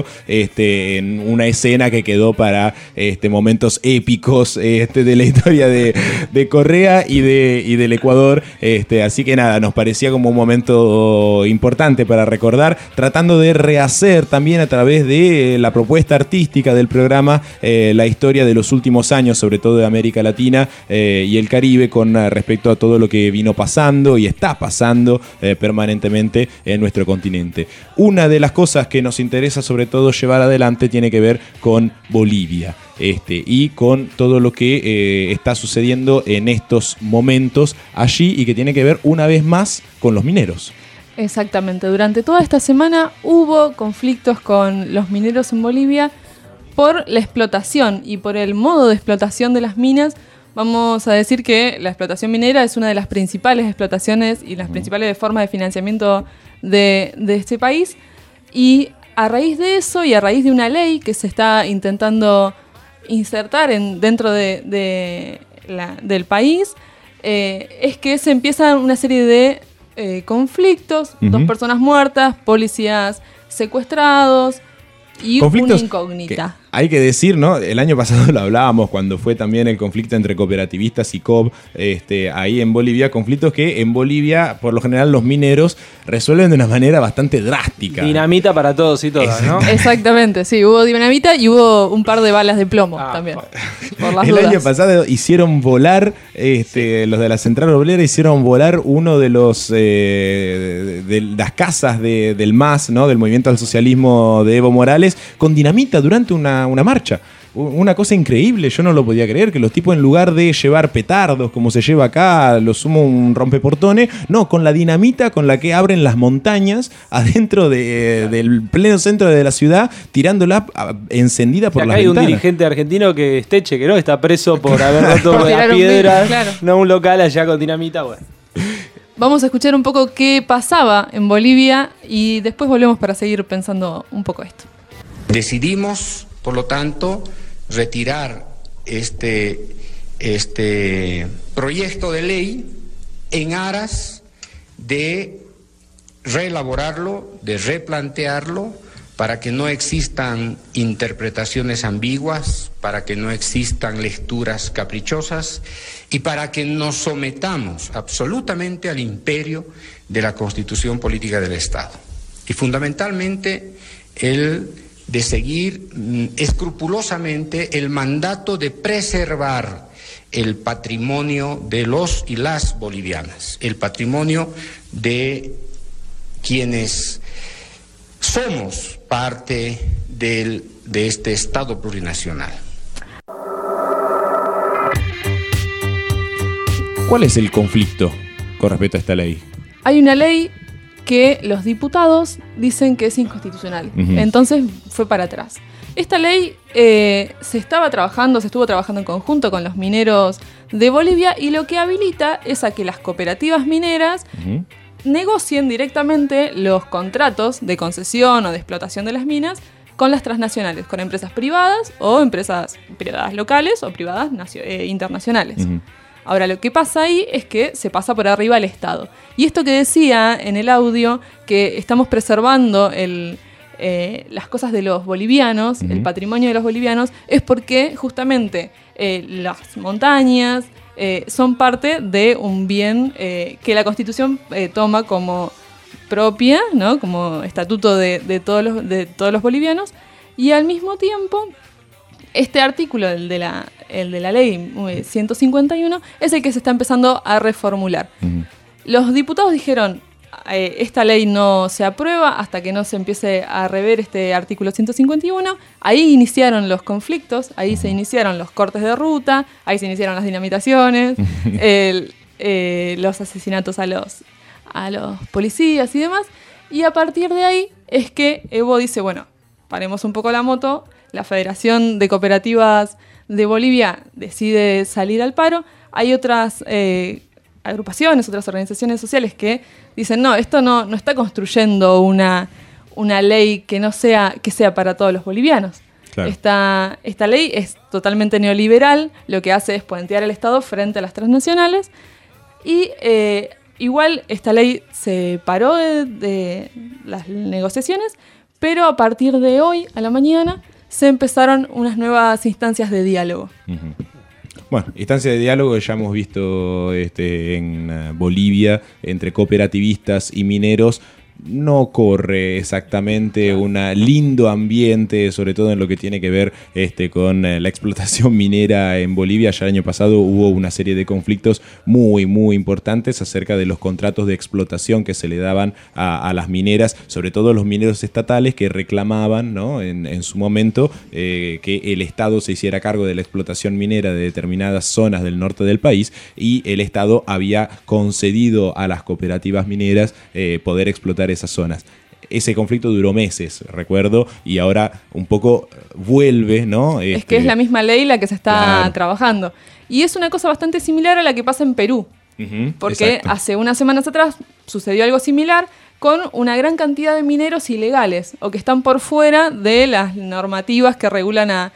S2: en una escena que quedó para momentos épicos de la historia de Correa y del Ecuador. Así que nada, nos parecía como un momento importante para recordar, tratando de rehacer también a través de la propuesta artística del programa la historia de los últimos años, sobre todo de América Latina y el Caribe, con respecto a todo lo que vino pasando y está pasando permanentemente en nuestro continente. Una de las cosas que nos interesa sobre todo llevar adelante tiene que ver con Bolivia, y con todo lo que está sucediendo en estos momentos allí, y que tiene que ver una vez más con los mineros.
S3: Exactamente, durante toda esta semana hubo conflictos con los mineros en Bolivia por la explotación y por el modo de explotación de las minas. Vamos a decir que la explotación minera es una de las principales explotaciones y las principales formas de financiamiento de este país, y a raíz de eso y a raíz de una ley que se está intentando insertar dentro del país, es que se empieza una serie de conflictos, 2 personas muertas, policías secuestrados y
S2: conflictos
S3: una incógnita.
S2: Hay que decir, ¿no? El año pasado lo hablábamos cuando fue también el conflicto entre cooperativistas y COP, ahí en Bolivia, conflictos que en Bolivia, por lo general, los mineros resuelven de una manera bastante drástica.
S4: Dinamita para todos y todas, ¿no?
S3: Exactamente, sí, hubo dinamita y hubo un par de balas de plomo también. Por las dudas.
S2: El año pasado hicieron volar, los de la central obrera hicieron volar uno de los de las casas del MAS, ¿no? Del Movimiento al Socialismo de Evo Morales, con dinamita durante una marcha. Una cosa increíble, yo no lo podía creer, que los tipos, en lugar de llevar petardos como se lleva acá, lo sumo un rompeportones, no, con la dinamita con la que abren las montañas adentro del pleno centro de la ciudad, tirándola encendida por las ventanas.
S4: Hay un dirigente argentino que es Teche, que no está preso por haber roto las piedras, claro. No, un local allá con dinamita, bueno.
S3: Vamos a escuchar un poco qué pasaba en Bolivia y después volvemos para seguir pensando un poco esto.
S13: Decidimos, por lo tanto, retirar este proyecto de ley en aras de reelaborarlo, de replantearlo, para que no existan interpretaciones ambiguas, para que no existan lecturas caprichosas y para que nos sometamos absolutamente al imperio de la Constitución Política del Estado. Y fundamentalmente de seguir escrupulosamente el mandato de preservar el patrimonio de los y las bolivianas, el patrimonio de quienes somos parte de este Estado plurinacional.
S2: ¿Cuál es el conflicto con respecto a esta ley?
S3: Hay una ley que los diputados dicen que es inconstitucional. Entonces fue para atrás. Esta ley se estuvo trabajando en conjunto con los mineros de Bolivia, y lo que habilita es a que las cooperativas mineras negocien directamente los contratos de concesión o de explotación de las minas con las transnacionales, con empresas privadas o empresas privadas locales o privadas internacionales. Ahora, lo que pasa ahí es que se pasa por arriba al Estado. Y esto que decía en el audio, que estamos preservando las cosas de los bolivianos, el patrimonio de los bolivianos, es porque justamente las montañas son parte de un bien que la Constitución toma como propia, ¿no? Como estatuto de todos los bolivianos, y al mismo tiempo este artículo, el de la ley 151, es el que se está empezando a reformular. Los diputados dijeron, esta ley no se aprueba hasta que no se empiece a rever este artículo 151. Ahí iniciaron los conflictos, ahí se iniciaron los cortes de ruta, ahí se iniciaron las dinamitaciones, los asesinatos a los policías y demás. Y a partir de ahí es que Evo dice, bueno, paremos un poco la moto. La Federación de Cooperativas de Bolivia decide salir al paro. Hay otras agrupaciones, otras organizaciones sociales que dicen, no, esto no está construyendo una ley que sea para todos los bolivianos. Claro. Esta ley es totalmente neoliberal, lo que hace es puentear al Estado frente a las transnacionales, y igual esta ley se paró de las negociaciones, pero a partir de hoy a la mañana se empezaron unas nuevas instancias de diálogo.
S2: Bueno, instancias de diálogo ya hemos visto en Bolivia entre cooperativistas y mineros. No corre exactamente un lindo ambiente, sobre todo en lo que tiene que ver con la explotación minera en Bolivia. Ya el año pasado hubo una serie de conflictos muy, muy importantes acerca de los contratos de explotación que se le daban a las mineras, sobre todo los mineros estatales, que reclamaban, ¿no?, en su momento que el Estado se hiciera cargo de la explotación minera de determinadas zonas del norte del país, y el Estado había concedido a las cooperativas mineras poder explotar esas zonas. Ese conflicto duró meses, recuerdo, y ahora un poco vuelve, ¿no?
S3: Es que es la misma ley la que se está trabajando. Y es una cosa bastante similar a la que pasa en Perú. Porque hace unas semanas atrás sucedió algo similar con una gran cantidad de mineros ilegales o que están por fuera de las normativas que regulan a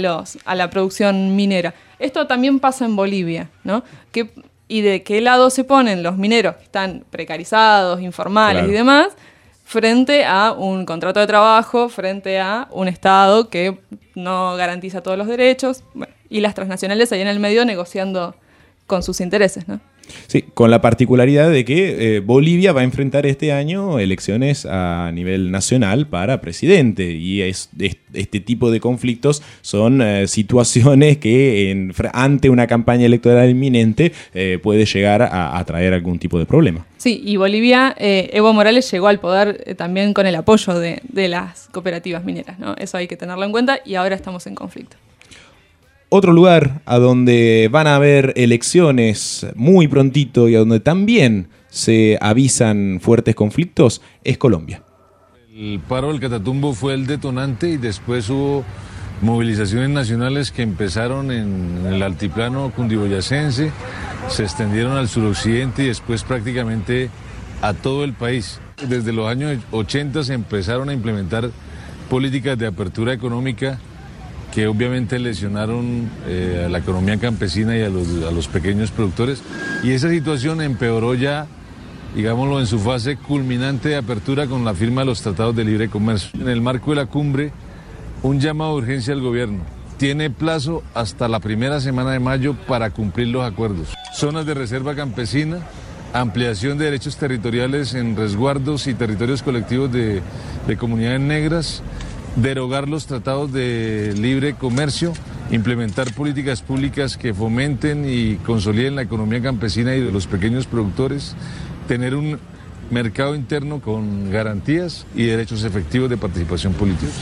S3: la producción minera. Esto también pasa en Bolivia, ¿no? ¿Y de qué lado se ponen los mineros que están precarizados, informales y demás, frente a un contrato de trabajo, frente a un Estado que no garantiza todos los derechos? Bueno, y las transnacionales ahí en el medio negociando con sus intereses, ¿no?
S2: Sí, con la particularidad de que Bolivia va a enfrentar este año elecciones a nivel nacional para presidente, y este tipo de conflictos son situaciones que ante una campaña electoral inminente puede llegar a traer algún tipo de problema.
S3: Sí, y Bolivia, Evo Morales llegó al poder también con el apoyo de las cooperativas mineras, ¿no? Eso hay que tenerlo en cuenta, y ahora estamos en conflicto.
S2: Otro lugar a donde van a haber elecciones muy prontito y a donde también se avisan fuertes conflictos es Colombia.
S14: El paro del Catatumbo fue el detonante, y después hubo movilizaciones nacionales que empezaron en el altiplano cundiboyacense, se extendieron al suroccidente y después prácticamente a todo el país. Desde los años 80 se empezaron a implementar políticas de apertura económica que obviamente lesionaron a la economía campesina y a los pequeños productores, y esa situación empeoró ya, digámoslo, en su fase culminante de apertura con la firma de los tratados de libre comercio. En el marco de la cumbre, un llamado de urgencia al gobierno. Tiene plazo hasta la primera semana de mayo para cumplir los acuerdos. Zonas de reserva campesina, ampliación de derechos territoriales en resguardos y territorios colectivos de comunidades negras, derogar los tratados de libre comercio, implementar políticas públicas que fomenten y consoliden la economía campesina y de los pequeños productores, tener un mercado interno con garantías y derechos efectivos de participación política.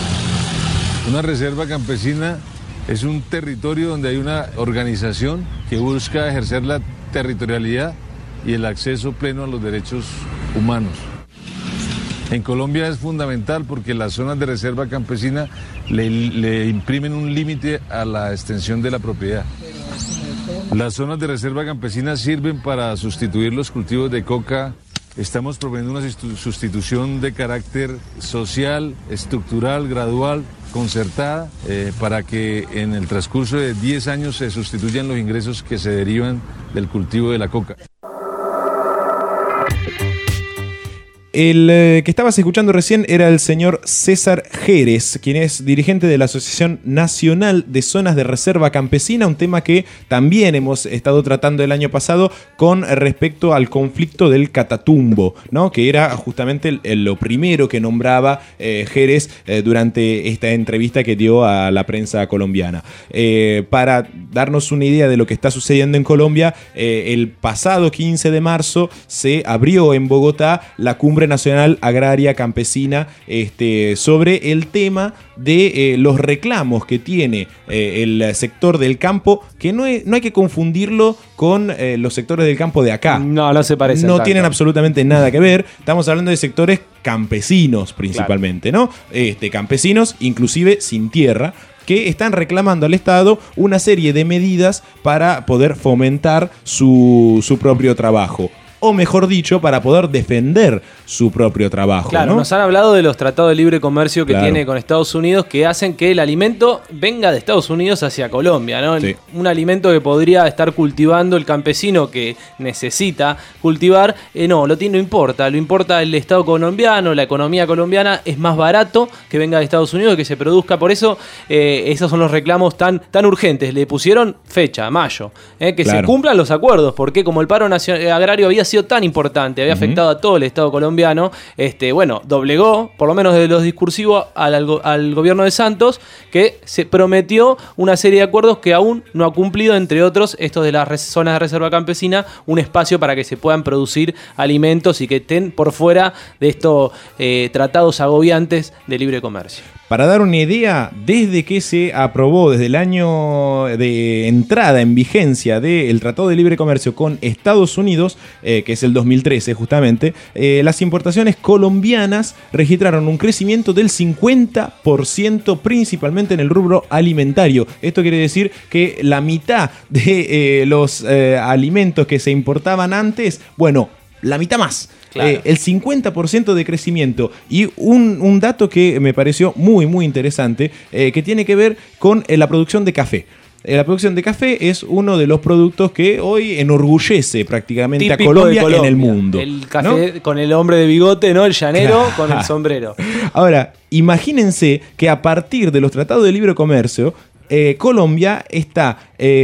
S14: Una reserva campesina es un territorio donde hay una organización que busca ejercer la territorialidad y el acceso pleno a los derechos humanos. En Colombia es fundamental porque las zonas de reserva campesina le imprimen un límite a la extensión de la propiedad. Las zonas de reserva campesina sirven para sustituir los cultivos de coca. Estamos proponiendo una sustitución de carácter social, estructural, gradual, concertada, para que en el transcurso de 10 años se sustituyan los ingresos que se derivan del cultivo de la coca.
S2: El que estabas escuchando recién era el señor César Jerez, quien es dirigente de la Asociación Nacional de Zonas de Reserva Campesina, un tema que también hemos estado tratando el año pasado con respecto al conflicto del Catatumbo, ¿no? Que era justamente lo primero que nombraba Jerez durante esta entrevista que dio a la prensa colombiana. Para darnos una idea de lo que está sucediendo en Colombia, el pasado 15 de marzo se abrió en Bogotá la Cumbre Nacional Agraria Campesina sobre el tema de los reclamos que tiene el sector del campo, que no hay que confundirlo con los sectores del campo de acá.
S4: No se parecen
S2: No
S4: tanto.
S2: tienen absolutamente nada que ver. Estamos hablando de sectores campesinos principalmente, claro, ¿no? Campesinos inclusive sin tierra, que están reclamando al Estado una serie de medidas para poder fomentar su propio trabajo. O mejor dicho, para poder defender su propio trabajo.
S4: Claro,
S2: ¿no?
S4: Nos han hablado de los tratados de libre comercio que
S2: Claro.
S4: tiene con Estados Unidos, que hacen que el alimento venga de Estados Unidos hacia Colombia, ¿no?
S2: Sí.
S4: Un alimento que podría estar cultivando el campesino que necesita cultivar, no importa, lo importa el Estado colombiano, la economía colombiana, es más barato que venga de Estados Unidos, que se produzca. Por eso, esos son los reclamos tan urgentes. Le pusieron fecha, mayo, que
S2: Claro.
S4: se cumplan los acuerdos, porque como el paro agrario había sido tan importante, había afectado a todo el Estado colombiano, doblegó, por lo menos de los discursivos, al gobierno de Santos, que se prometió una serie de acuerdos que aún no ha cumplido, entre otros, estos de las zonas de reserva campesina, un espacio para que se puedan producir alimentos y que estén por fuera de estos tratados agobiantes de libre comercio.
S2: Para dar una idea, desde que se aprobó, desde el año de entrada en vigencia del Tratado de Libre Comercio con Estados Unidos, que es el 2013 justamente, las importaciones colombianas registraron un crecimiento del 50%, principalmente en el rubro alimentario. Esto quiere decir que la mitad de los alimentos que se importaban antes, la mitad más. Claro. El 50% de crecimiento. Y un dato que me pareció muy, muy interesante, que tiene que ver con la producción de café. La producción de café es uno de los productos que hoy enorgullece prácticamente típico a Colombia en el mundo.
S4: El café, ¿no? Con el hombre de bigote, ¿no? El llanero, claro, con el sombrero.
S2: Ahora, imagínense que a partir de los tratados de libre comercio, Colombia está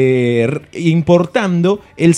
S2: importando el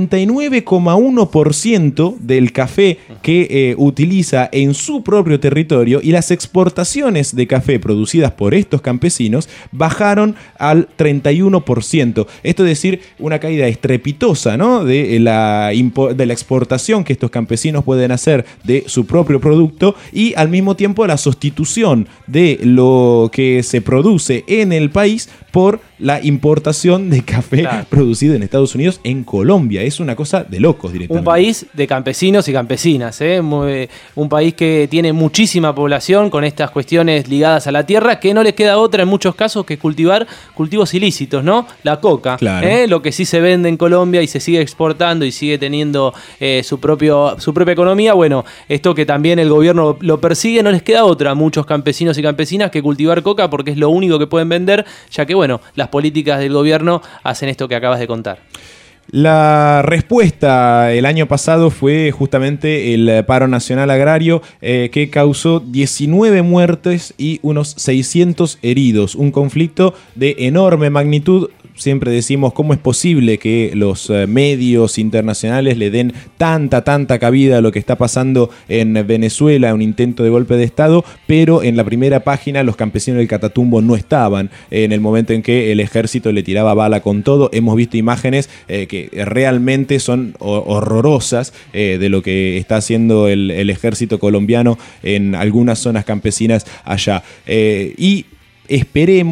S2: 59,1% del café que utiliza en su propio territorio, y las exportaciones de café producidas por estos campesinos bajaron al 31%. Esto es decir, una caída estrepitosa, ¿no? de la exportación que estos campesinos pueden hacer de su propio producto, y al mismo tiempo la sustitución de lo que se produce en el país por la importación de café, claro, producido en Estados Unidos en Colombia. Es una cosa de locos directamente.
S4: Un país de campesinos y campesinas, un país que tiene muchísima población con estas cuestiones ligadas a la tierra, que no les queda otra en muchos casos que cultivar cultivos ilícitos, ¿no? La coca, claro, lo que sí se vende en Colombia y se sigue exportando y sigue teniendo su propia economía. Bueno, esto que también el gobierno lo persigue, no les queda otra a muchos campesinos y campesinas que cultivar coca, porque es lo único que pueden vender, ya que las políticas del gobierno hacen esto que acabas de contar.
S2: La respuesta el año pasado fue justamente el paro nacional agrario, que causó 19 muertes y unos 600 heridos. Un conflicto de enorme magnitud. Siempre decimos cómo es posible que los medios internacionales le den tanta cabida a lo que está pasando en Venezuela, un intento de golpe de Estado, pero en la primera página los campesinos del Catatumbo no estaban en el momento en que el ejército le tiraba bala con todo. Hemos visto imágenes que realmente son horrorosas de lo que está haciendo el ejército colombiano en algunas zonas campesinas allá. Y esperemos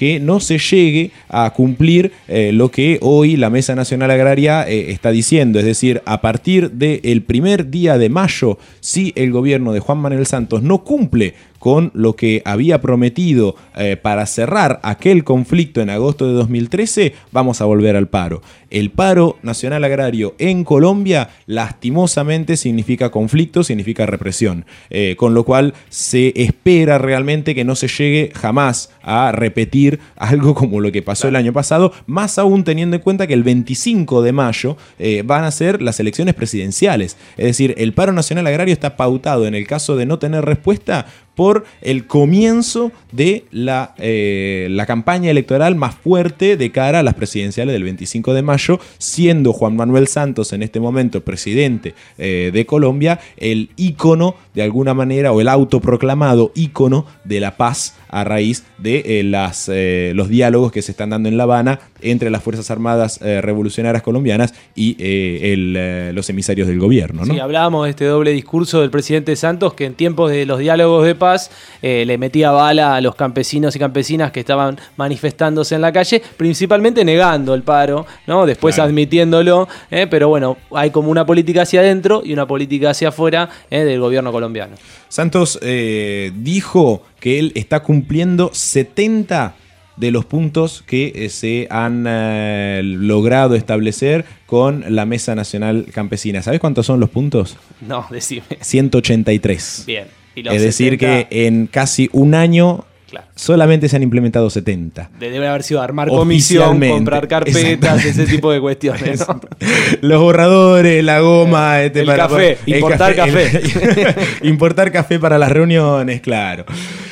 S2: que no se llegue a cumplir lo que hoy la Mesa Nacional Agraria está diciendo, es decir, a partir del primer día de mayo, si el gobierno de Juan Manuel Santos no cumple con lo que había prometido para cerrar aquel conflicto en agosto de 2013, vamos a volver al paro. El paro nacional agrario en Colombia lastimosamente significa conflicto, significa represión, con lo cual se espera realmente que no se llegue jamás a repetir algo como lo que pasó el año pasado, más aún teniendo en cuenta que el 25 de mayo van a ser las elecciones presidenciales. Es decir, el paro nacional agrario está pautado en el caso de no tener respuesta por el comienzo de la campaña electoral más fuerte de cara a las presidenciales del 25 de mayo, siendo Juan Manuel Santos en este momento presidente de Colombia el ícono de alguna manera, o el autoproclamado ícono de la paz a raíz de los diálogos que se están dando en La Habana entre las Fuerzas Armadas Revolucionarias Colombianas y los emisarios del gobierno, ¿no?
S4: Sí, hablábamos de este doble discurso del presidente Santos, que en tiempos de los diálogos de paz le metía bala a los campesinos y campesinas que estaban manifestándose en la calle, principalmente negando el paro, ¿no? Después admitiéndolo, pero bueno, hay como una política hacia adentro y una política hacia afuera del gobierno colombiano.
S2: Santos dijo que él está cumpliendo 70 de los puntos que se han logrado establecer con la Mesa Nacional Campesina. ¿Sabés cuántos son los puntos?
S4: No, decime.
S2: 183.
S4: Bien. ¿Y
S2: es decir, 70? Que en casi un año solamente se han implementado 70.
S4: Debe haber sido armar comisión, comprar carpetas, ese tipo de cuestiones, ¿no?
S2: Los borradores, la goma,
S4: el café, importar café.
S2: Importar café para las reuniones, claro.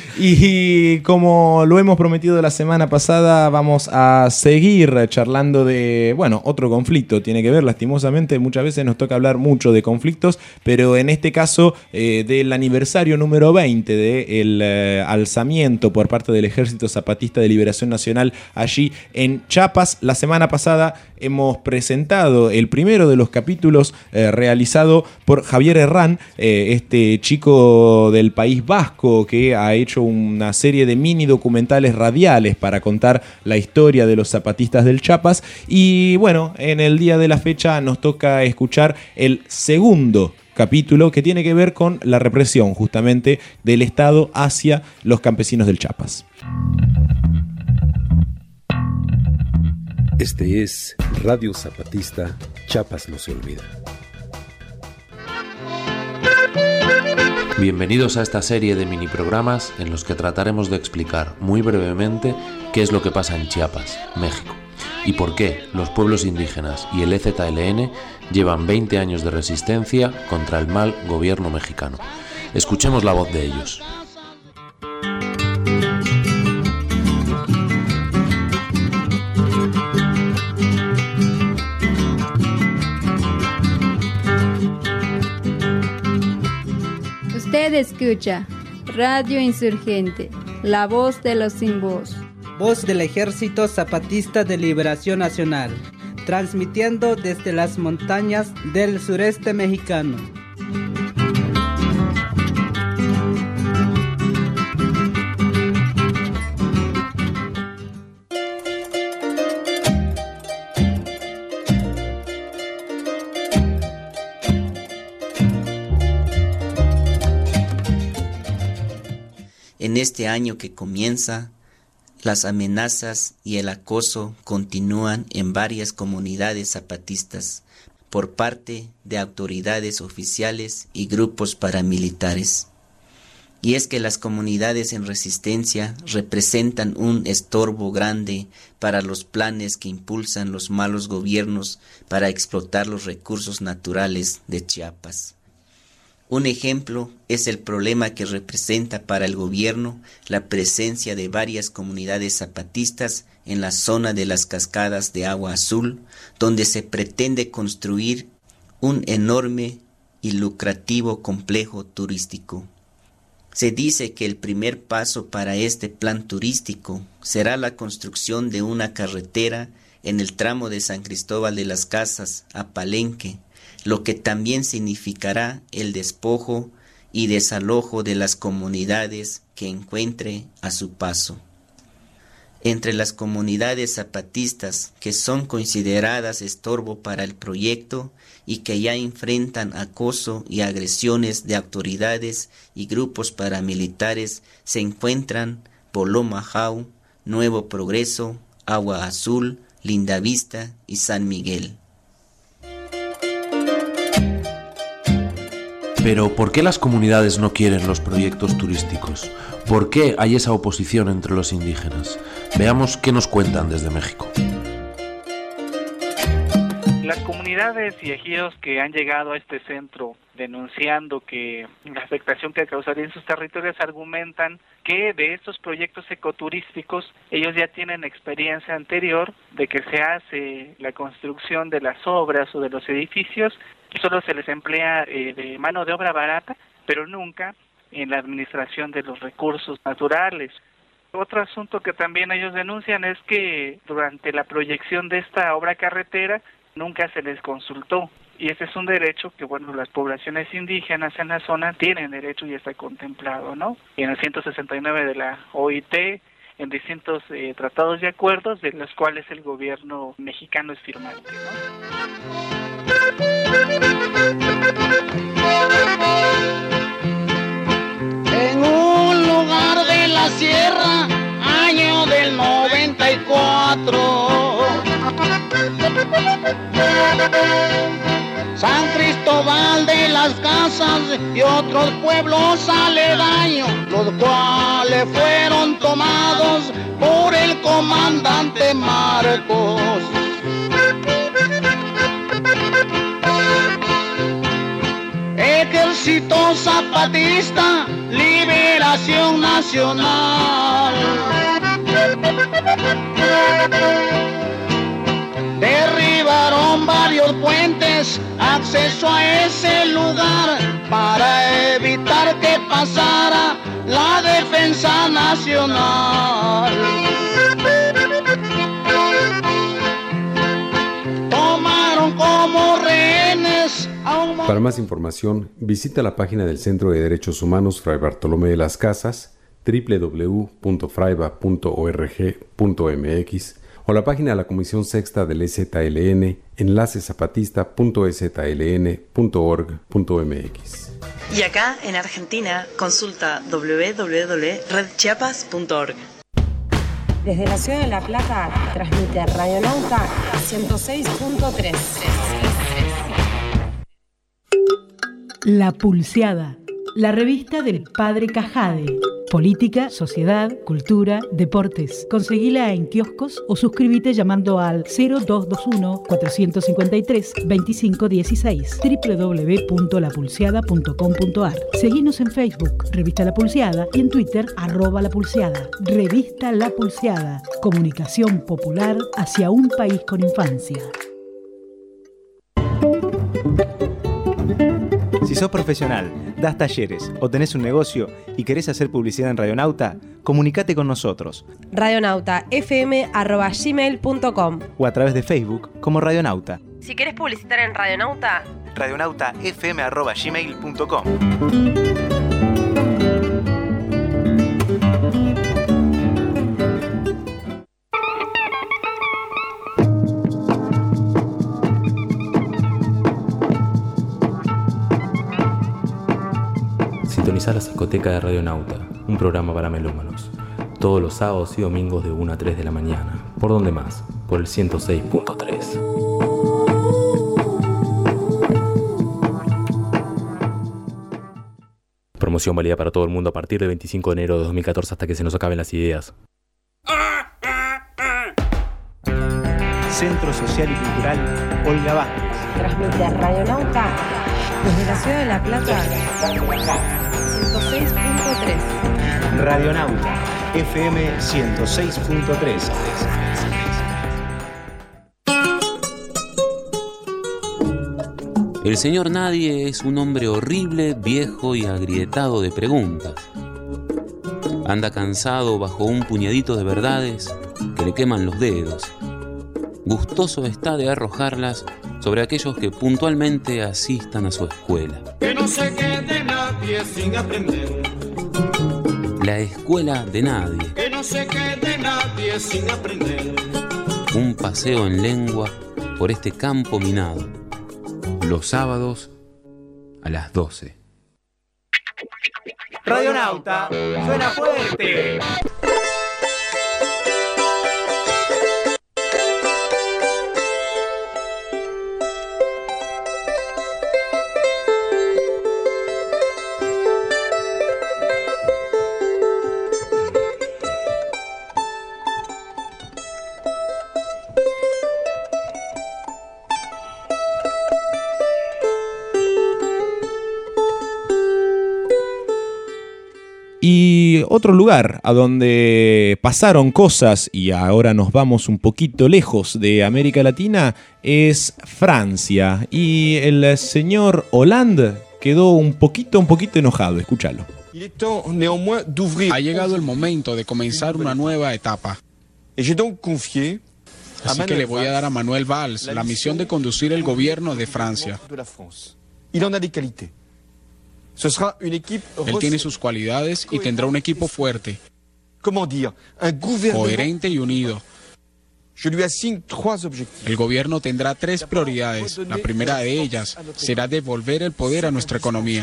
S2: Y como lo hemos prometido la semana pasada, vamos a seguir charlando de, bueno, otro conflicto. Tiene que ver, lastimosamente, muchas veces nos toca hablar mucho de conflictos, pero en este caso del aniversario número 20 del alzamiento por parte del Ejército Zapatista de Liberación Nacional allí en Chiapas. La semana pasada hemos presentado el primero de los capítulos realizado por Javier Herrán, este chico del País Vasco que ha hecho una serie de mini documentales radiales para contar la historia de los zapatistas del Chiapas. Y bueno, en el día de la fecha nos toca escuchar el segundo capítulo, que tiene que ver con la represión justamente del Estado hacia los campesinos del Chiapas.
S15: Este es Radio Zapatista, Chiapas no se olvida.
S16: Bienvenidos a esta serie de mini programas en los que trataremos de explicar muy brevemente qué es lo que pasa en Chiapas, México, y por qué los pueblos indígenas y el EZLN llevan 20 años de resistencia contra el mal gobierno mexicano. Escuchemos la voz de ellos.
S17: Usted escucha Radio Insurgente, la voz de los sin voz.
S18: Voz del Ejército Zapatista de Liberación Nacional, transmitiendo desde las montañas del sureste mexicano.
S19: En este año que comienza, las amenazas y el acoso continúan en varias comunidades zapatistas por parte de autoridades oficiales y grupos paramilitares. Y es que las comunidades en resistencia representan un estorbo grande para los planes que impulsan los malos gobiernos para explotar los recursos naturales de Chiapas. Un ejemplo es el problema que representa para el gobierno la presencia de varias comunidades zapatistas en la zona de las cascadas de Agua Azul, donde se pretende construir un enorme y lucrativo complejo turístico. Se dice que el primer paso para este plan turístico será la construcción de una carretera en el tramo de San Cristóbal de las Casas a Palenque, lo que también significará el despojo y desalojo de las comunidades que encuentre a su paso. Entre las comunidades zapatistas que son consideradas estorbo para el proyecto y que ya enfrentan acoso y agresiones de autoridades y grupos paramilitares se encuentran Bolomajau, Nuevo Progreso, Agua Azul, Lindavista y San Miguel.
S16: Pero ¿por qué las comunidades no quieren los proyectos turísticos? ¿Por qué hay esa oposición entre los indígenas? Veamos qué nos cuentan desde México.
S20: Las comunidades y ejidos que han llegado a este centro denunciando que la afectación que causaría en sus territorios argumentan que de estos proyectos ecoturísticos ellos ya tienen experiencia anterior de que se hace la construcción de las obras o de los edificios, solo se les emplea de mano de obra barata, pero nunca en la administración de los recursos naturales. Otro asunto que también ellos denuncian es que durante la proyección de esta obra carretera nunca se les consultó, y ese es un derecho que, bueno, las poblaciones indígenas en la zona tienen derecho y está contemplado, ¿no? Y en el 169 de la OIT, en distintos tratados y acuerdos de los cuales el gobierno mexicano es firmante, ¿no?
S21: En un lugar de la sierra, año del 94, San Cristóbal de las Casas y otros pueblos aledaños, los cuales fueron tomados por el comandante Marcos. Ejército Zapatista, Liberación Nacional. Derribaron varios puentes, acceso a ese lugar, para evitar que pasara la defensa nacional. Tomaron como rehenes a un...
S15: Para más información, visita la página del Centro de Derechos Humanos Fray Bartolomé de las Casas, www.fraiba.org.mx, o la página de la Comisión Sexta del EZLN, enlacezapatista.ezln.org.mx.
S22: Y acá, en Argentina, consulta www.redchiapas.org.
S23: Desde la ciudad de La Plata, transmite Radionauta 106.3.
S24: La Pulseada, la revista del Padre Cajade. Política, sociedad, cultura, deportes. Conseguila en kioscos o suscríbete llamando al 0221-453-2516, www.lapulseada.com.ar. Seguinos en Facebook, Revista La Pulseada, y en Twitter, @lapulseada. Revista La Pulseada, comunicación popular hacia un país con infancia.
S7: Si sos profesional, das talleres o tenés un negocio y querés hacer publicidad en Radionauta, comunicate con nosotros.
S23: radionautafm@gmail.com
S7: O a través de Facebook como Radionauta.
S23: Si querés publicitar en Radionauta,
S7: radionautafm@gmail.com.
S16: Sintonizar la Psicoteca de Radionauta, un programa para melómanos. Todos los sábados y domingos de 1 a 3 de la mañana. ¿Por dónde más? Por el 106.3. Promoción válida para todo el mundo a partir del 25 de enero de 2014 hasta que se nos acaben las ideas.
S7: Centro Social y Cultural Olga Vázquez.
S23: transmite Radionauta desde la ciudad de La Plata 106.3.
S7: Radionauta FM 106.3.
S16: El señor Nadie es un hombre horrible, viejo y agrietado de preguntas. Anda cansado bajo un puñadito de verdades que le queman los dedos. Gustoso está de arrojarlas sobre aquellos que puntualmente asistan a su escuela.
S12: Que no se quede nadie sin aprender.
S16: La escuela de nadie.
S12: Que no
S1: no se quede nadie sin aprender.
S5: Un paseo en lengua por este campo minado. Los sábados a las 12.
S7: Radionauta, suena fuerte.
S2: Y otro lugar a donde pasaron cosas y ahora nos vamos un poquito lejos de América Latina es Francia. Y el señor Hollande quedó un poquito enojado. Escúchalo.
S6: Ha llegado el momento de comenzar una nueva etapa. Así que le voy a dar a Manuel Valls la misión de conducir el gobierno de Francia. Él tiene sus cualidades y tendrá un equipo fuerte, coherente y unido. El gobierno tendrá 3 prioridades. La primera de ellas será devolver el poder a nuestra economía.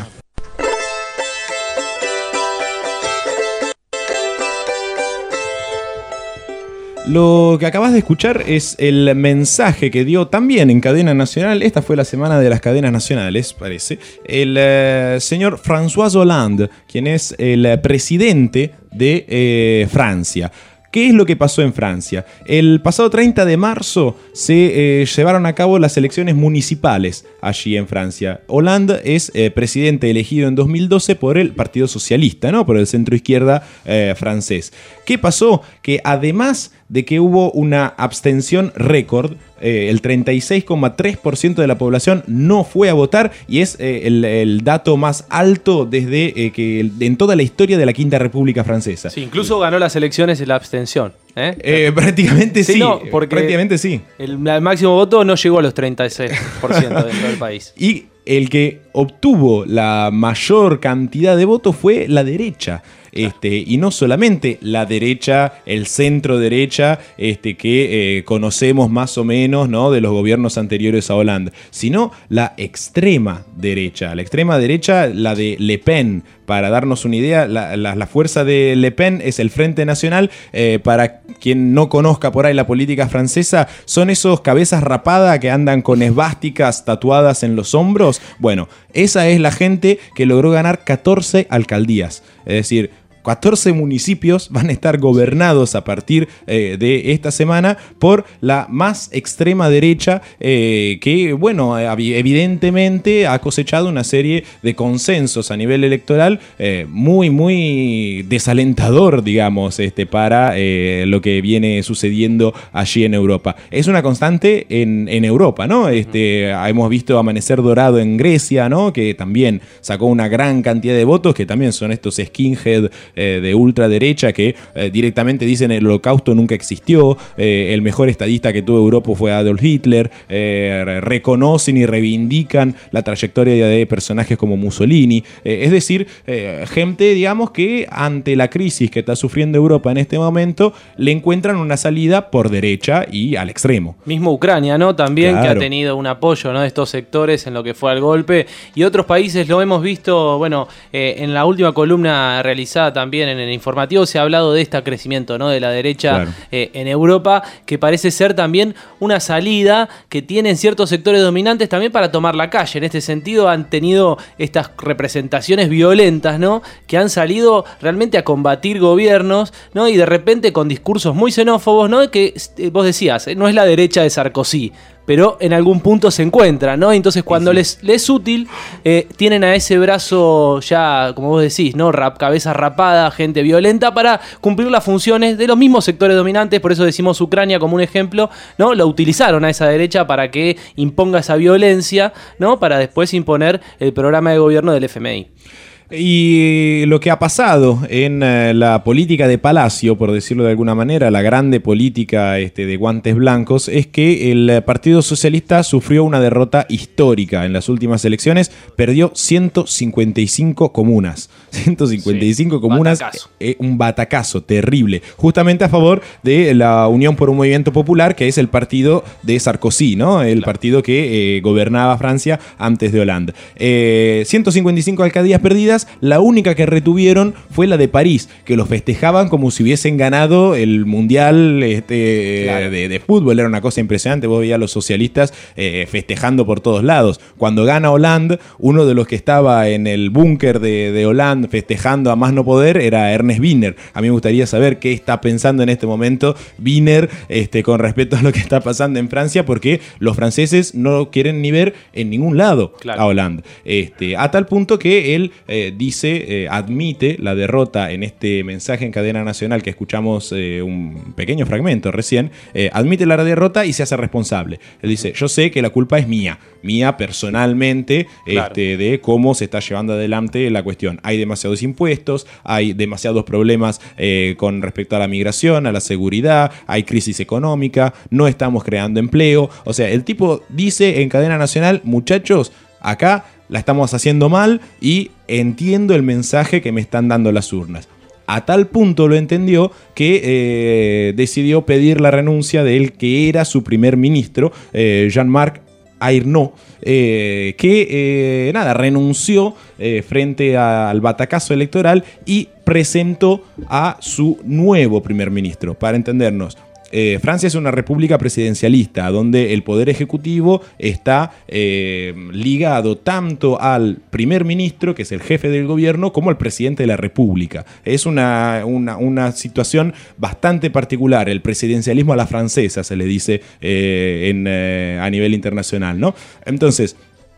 S2: Lo que acabas de escuchar es el mensaje que dio también en cadena nacional. Esta fue la semana de las cadenas nacionales, parece. El señor François Hollande, quien es el presidente de Francia. ¿Qué es lo que pasó en Francia? El pasado 30 de marzo se llevaron a cabo las elecciones municipales allí en Francia. Hollande es presidente elegido en 2012 por el Partido Socialista, ¿no? Por el centro izquierda francés. ¿Qué pasó? Que además de que hubo una abstención récord, el 36,3% de la población no fue a votar y es el dato más alto desde que en toda la historia de la Quinta República Francesa.
S4: Sí, incluso ganó las elecciones en la abstención.
S2: Prácticamente sí,
S4: no, porque
S2: prácticamente sí.
S4: El máximo voto no llegó a los 36% dentro del país.
S2: Y el que obtuvo la mayor cantidad de votos fue la derecha. Y no solamente la derecha, el centro derecha, que conocemos más o menos, ¿no?, de los gobiernos anteriores a Hollande, sino la extrema derecha. La extrema derecha, la de Le Pen. Para darnos una idea, la fuerza de Le Pen es el Frente Nacional. Para quien no conozca por ahí la política francesa, son esos cabezas rapadas que andan con esvásticas tatuadas en los hombros. Bueno, esa es la gente que logró ganar 14 alcaldías. Es decir, 14 municipios van a estar gobernados a partir de esta semana por la más extrema derecha que, bueno, evidentemente ha cosechado una serie de consensos a nivel electoral muy desalentador, digamos, para lo que viene sucediendo allí en Europa. Es una constante en Europa, ¿no? Hemos visto Amanecer Dorado en Grecia, ¿no?, que también sacó una gran cantidad de votos, que también son estos skinhead de ultraderecha que directamente dicen el holocausto nunca existió, el mejor estadista que tuvo Europa fue Adolf Hitler, reconocen y reivindican la trayectoria de personajes como Mussolini, es decir, gente, digamos, que ante la crisis que está sufriendo Europa en este momento, le encuentran una salida por derecha y al extremo.
S4: Mismo Ucrania, ¿no? También, claro, que ha tenido un apoyo, ¿no?, de estos sectores en lo que fue al golpe, y otros países lo hemos visto, bueno, en la última columna realizada también en el informativo se ha hablado de este crecimiento, ¿no?, de la derecha, claro, en Europa, que parece ser también una salida que tienen ciertos sectores dominantes también para tomar la calle. En este sentido han tenido estas representaciones violentas, ¿no?, que han salido realmente a combatir gobiernos, ¿no?, y de repente con discursos muy xenófobos, ¿no?, que vos decías, no es la derecha de Sarkozy, pero en algún punto se encuentran, ¿no? Entonces cuando les es útil, tienen a ese brazo ya, como vos decís, ¿no?, cabeza rapada, gente violenta, para cumplir las funciones de los mismos sectores dominantes. Por eso decimos Ucrania como un ejemplo, ¿no? Lo utilizaron a esa derecha para que imponga esa violencia, ¿no?, para después imponer el programa de gobierno del FMI.
S2: Y lo que ha pasado en la política de Palacio, por decirlo de alguna manera, la grande política de guantes blancos, es que el Partido Socialista sufrió una derrota histórica en las últimas elecciones, perdió 155 comunas. 155 comunas, un batacazo terrible, justamente a favor de la Unión por un Movimiento Popular, que es el partido de Sarkozy, ¿no? El partido que gobernaba Francia antes de Hollande. 155 alcaldías perdidas. La única que retuvieron fue la de París, que lo festejaban como si hubiesen ganado el Mundial de fútbol. Era una cosa impresionante. Vos veías a los socialistas festejando por todos lados. Cuando gana Hollande, uno de los que estaba en el búnker de Hollande festejando a más no poder era Ernest Wiener. A mí me gustaría saber qué está pensando en este momento Wiener con respecto a lo que está pasando en Francia, porque los franceses no quieren ni ver en ningún lado a Hollande. A tal punto que él admite la derrota en este mensaje en cadena nacional que escuchamos un pequeño fragmento recién, admite la derrota y se hace responsable. Él dice, yo sé que la culpa es mía personalmente, de cómo se está llevando adelante la cuestión. Hay demasiados impuestos, hay demasiados problemas con respecto a la migración, a la seguridad, hay crisis económica, no estamos creando empleo. O sea, el tipo dice en cadena nacional, muchachos, acá la estamos haciendo mal y entiendo el mensaje que me están dando las urnas. A tal punto lo entendió que decidió pedir la renuncia de él que era su primer ministro, Jean-Marc Ayrault, que renunció frente al batacazo electoral y presentó a su nuevo primer ministro. Para entendernos, Francia es una república presidencialista donde el poder ejecutivo está ligado tanto al primer ministro, que es el jefe del gobierno, como al presidente de la república. Es una situación bastante particular, el presidencialismo a la francesa se le dice a nivel internacional, ¿no? Entonces,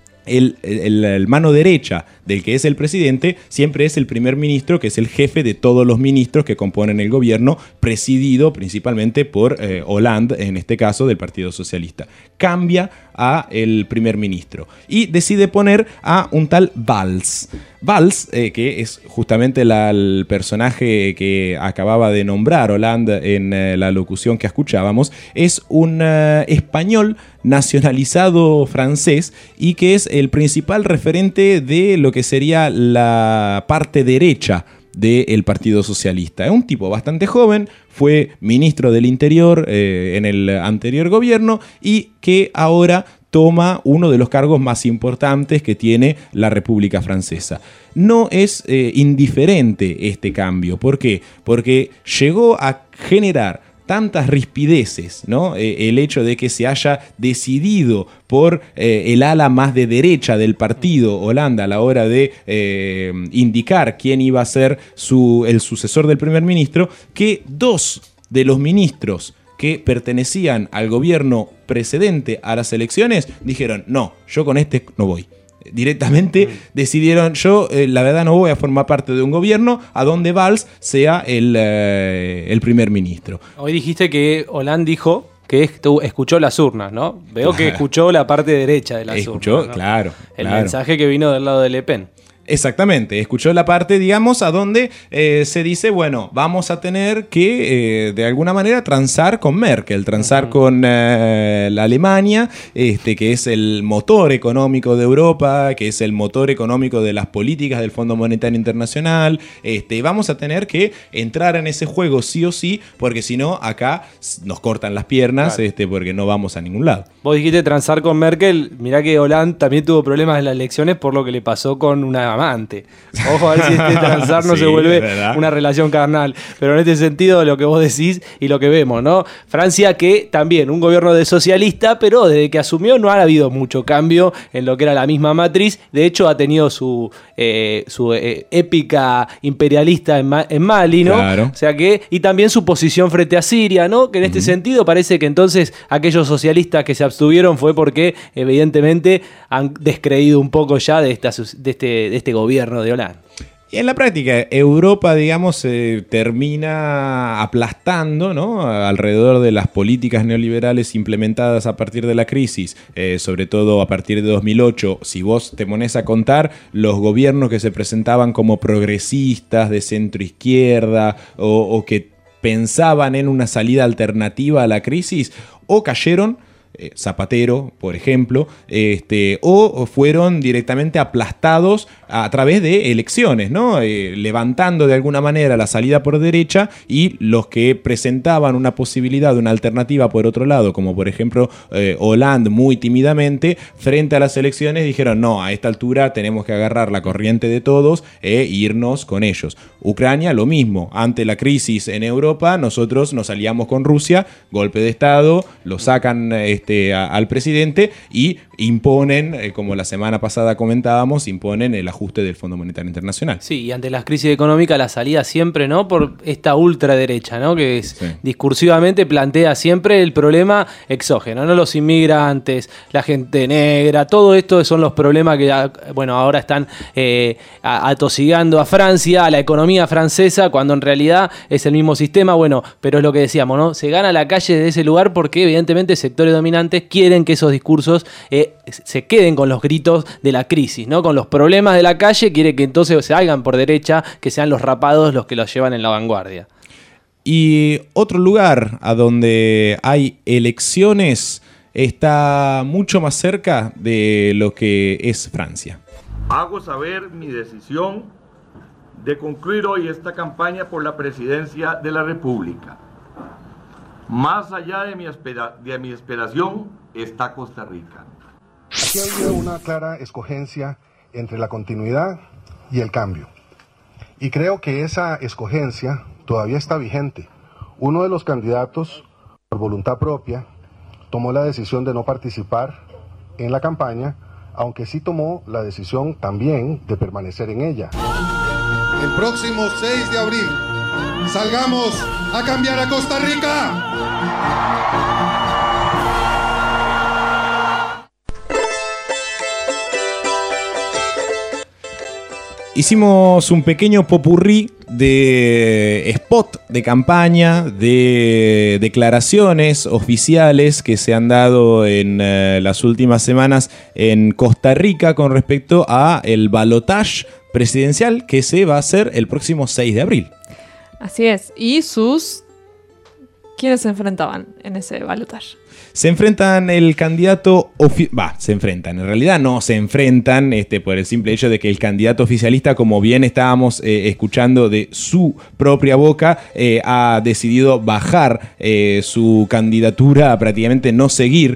S2: el mano derecha del que es el presidente siempre es el primer ministro, que es el jefe de todos los ministros que componen el gobierno, presidido principalmente por Hollande, en este caso del Partido Socialista. Cambia a el primer ministro y decide poner a un tal Valls. Valls, que es justamente el personaje que acababa de nombrar Hollande en la locución que escuchábamos, es un español nacionalizado francés y que es el principal referente de lo que sería la parte derecha del Partido Socialista. Es un tipo bastante joven, fue ministro del Interior en el anterior gobierno y que ahora toma uno de los cargos más importantes que tiene la República Francesa. No es indiferente este cambio. ¿Por qué? Porque llegó a generar tantas rispideces, ¿no? El hecho de que se haya decidido por el ala más de derecha del partido Hollande a la hora de indicar quién iba a ser el sucesor del primer ministro, que dos de los ministros que pertenecían al gobierno precedente a las elecciones dijeron, no, yo con este no voy. Directamente decidieron, yo la verdad no voy a formar parte de un gobierno a donde Valls sea el primer ministro.
S4: Hoy dijiste que Hollande dijo que escuchó las urnas, ¿no? Veo que escuchó la parte derecha de las urnas, ¿no?
S2: Claro.
S4: El mensaje que vino del lado de Le Pen.
S2: Exactamente, escuchó la parte, digamos, a donde se dice, bueno, vamos a tener que, de alguna manera, transar con Merkel, transar con la Alemania, que es el motor económico de Europa, que es el motor económico de las políticas del Fondo Monetario Internacional. Vamos a tener que entrar en ese juego sí o sí, porque si no, acá nos cortan las piernas, claro, porque no vamos a ningún lado.
S4: Vos dijiste transar con Merkel, mirá que Hollande también tuvo problemas en las elecciones por lo que le pasó con una amante. Ojo a ver si transar no se vuelve una relación carnal. Pero en este sentido, lo que vos decís y lo que vemos, ¿no? Francia, que también un gobierno de socialista, pero desde que asumió no ha habido mucho cambio en lo que era la misma matriz. De hecho, ha tenido su épica imperialista en Mali, ¿no? Claro. O sea que, y también su posición frente a Siria, ¿no? Que en este sentido parece que entonces aquellos socialistas que se abstuvieron fue porque evidentemente han descreído un poco ya de este gobierno de Hollande.
S2: Y en la práctica, Europa, digamos, termina aplastando, ¿no?, alrededor de las políticas neoliberales implementadas a partir de la crisis, sobre todo a partir de 2008. Si vos te pones a contar, los gobiernos que se presentaban como progresistas, de centro izquierda, o que pensaban en una salida alternativa a la crisis, o cayeron, Zapatero, por ejemplo, o fueron directamente aplastados a través de elecciones, ¿no? Levantando de alguna manera la salida por derecha, y los que presentaban una posibilidad, una alternativa por otro lado, como por ejemplo Hollande, muy tímidamente, frente a las elecciones dijeron: no, a esta altura tenemos que agarrar la corriente de todos e irnos con ellos. Ucrania, lo mismo. Ante la crisis en Europa, nosotros nos aliamos con Rusia, golpe de Estado, lo sacan al presidente y imponen, como la semana pasada comentábamos, imponen el ajuste del Fondo Monetario Internacional.
S4: Sí, y ante las crisis económicas la salida siempre, ¿no?, por esta ultraderecha, ¿no?, que es, discursivamente plantea siempre el problema exógeno, ¿no?, los inmigrantes, la gente negra, todo esto son los problemas que, bueno, ahora están atosigando a Francia, a la economía francesa, cuando en realidad es el mismo sistema. Bueno, pero es lo que decíamos, ¿no?, se gana la calle de ese lugar porque evidentemente sectores dominantes quieren que esos discursos se queden con los gritos de la crisis, ¿no?, con los problemas de la calle. Quiere que entonces se hagan por derecha, que sean los rapados los que los llevan en la vanguardia.
S2: Y otro lugar a donde hay elecciones está mucho más cerca de lo que es Francia.
S8: Hago saber mi decisión de concluir hoy esta campaña por la presidencia de la República. Más allá de mi esperación está Costa Rica.
S9: Aquí ha habido una clara escogencia entre la continuidad y el cambio. Y creo que esa escogencia todavía está vigente. Uno de los candidatos, por voluntad propia, tomó la decisión de no participar en la campaña, aunque sí tomó la decisión también de permanecer en ella.
S10: El próximo 6 de abril, salgamos a cambiar a Costa Rica.
S2: Hicimos un pequeño popurrí de spot de campaña, de declaraciones oficiales que se han dado en las últimas semanas en Costa Rica con respecto a el balotaje presidencial que se va a hacer el próximo 6 de abril.
S3: Así es. ¿Y quiénes se enfrentaban en ese balotaje?
S2: Se enfrentan el candidato... en realidad no se enfrentan por el simple hecho de que el candidato oficialista, como bien estábamos escuchando de su propia boca, ha decidido bajar su candidatura, a prácticamente no seguir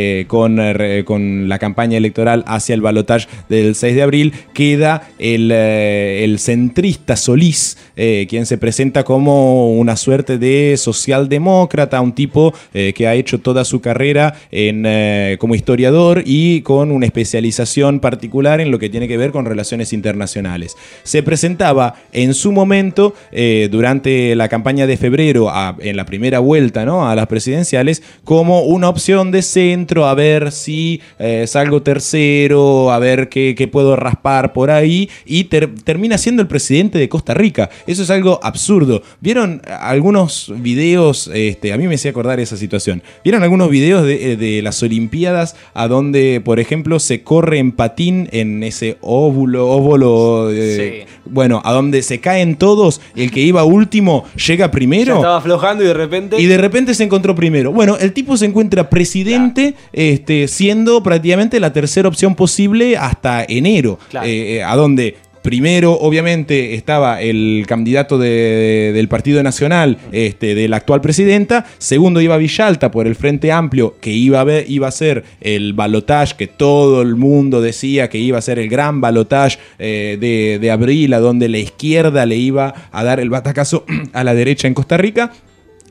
S2: con la campaña electoral hacia el balotaje del 6 de abril. Queda el centrista Solís, quien se presenta como una suerte de socialdemócrata, un tipo que ha hecho toda su carrera como historiador y con una especialización particular en lo que tiene que ver con relaciones internacionales. Se presentaba en su momento, durante la campaña de febrero, en la primera vuelta, ¿no?, a las presidenciales, como una opción de centro, a ver si salgo tercero, a ver qué puedo raspar por ahí, y termina siendo el presidente de Costa Rica. Eso es algo absurdo. ¿Vieron algunos videos? A mí me hacía acordar esa situación. ¿Vieron algunos videos de las Olimpiadas a donde, por ejemplo, se corre en patín en ese óvulo? Sí. Bueno, a donde se caen todos, el que iba último llega primero.
S4: Ya estaba aflojando y de repente...
S2: Y de repente se encontró primero. Bueno, el tipo se encuentra presidente, siendo prácticamente la tercera opción posible hasta enero. Claro. A donde... Primero, obviamente, estaba el candidato del Partido Nacional, de la actual presidenta. Segundo iba Villalta por el Frente Amplio, que iba a ser el balotaje que todo el mundo decía que iba a ser el gran balotaje de abril, a donde la izquierda le iba a dar el batacazo a la derecha en Costa Rica.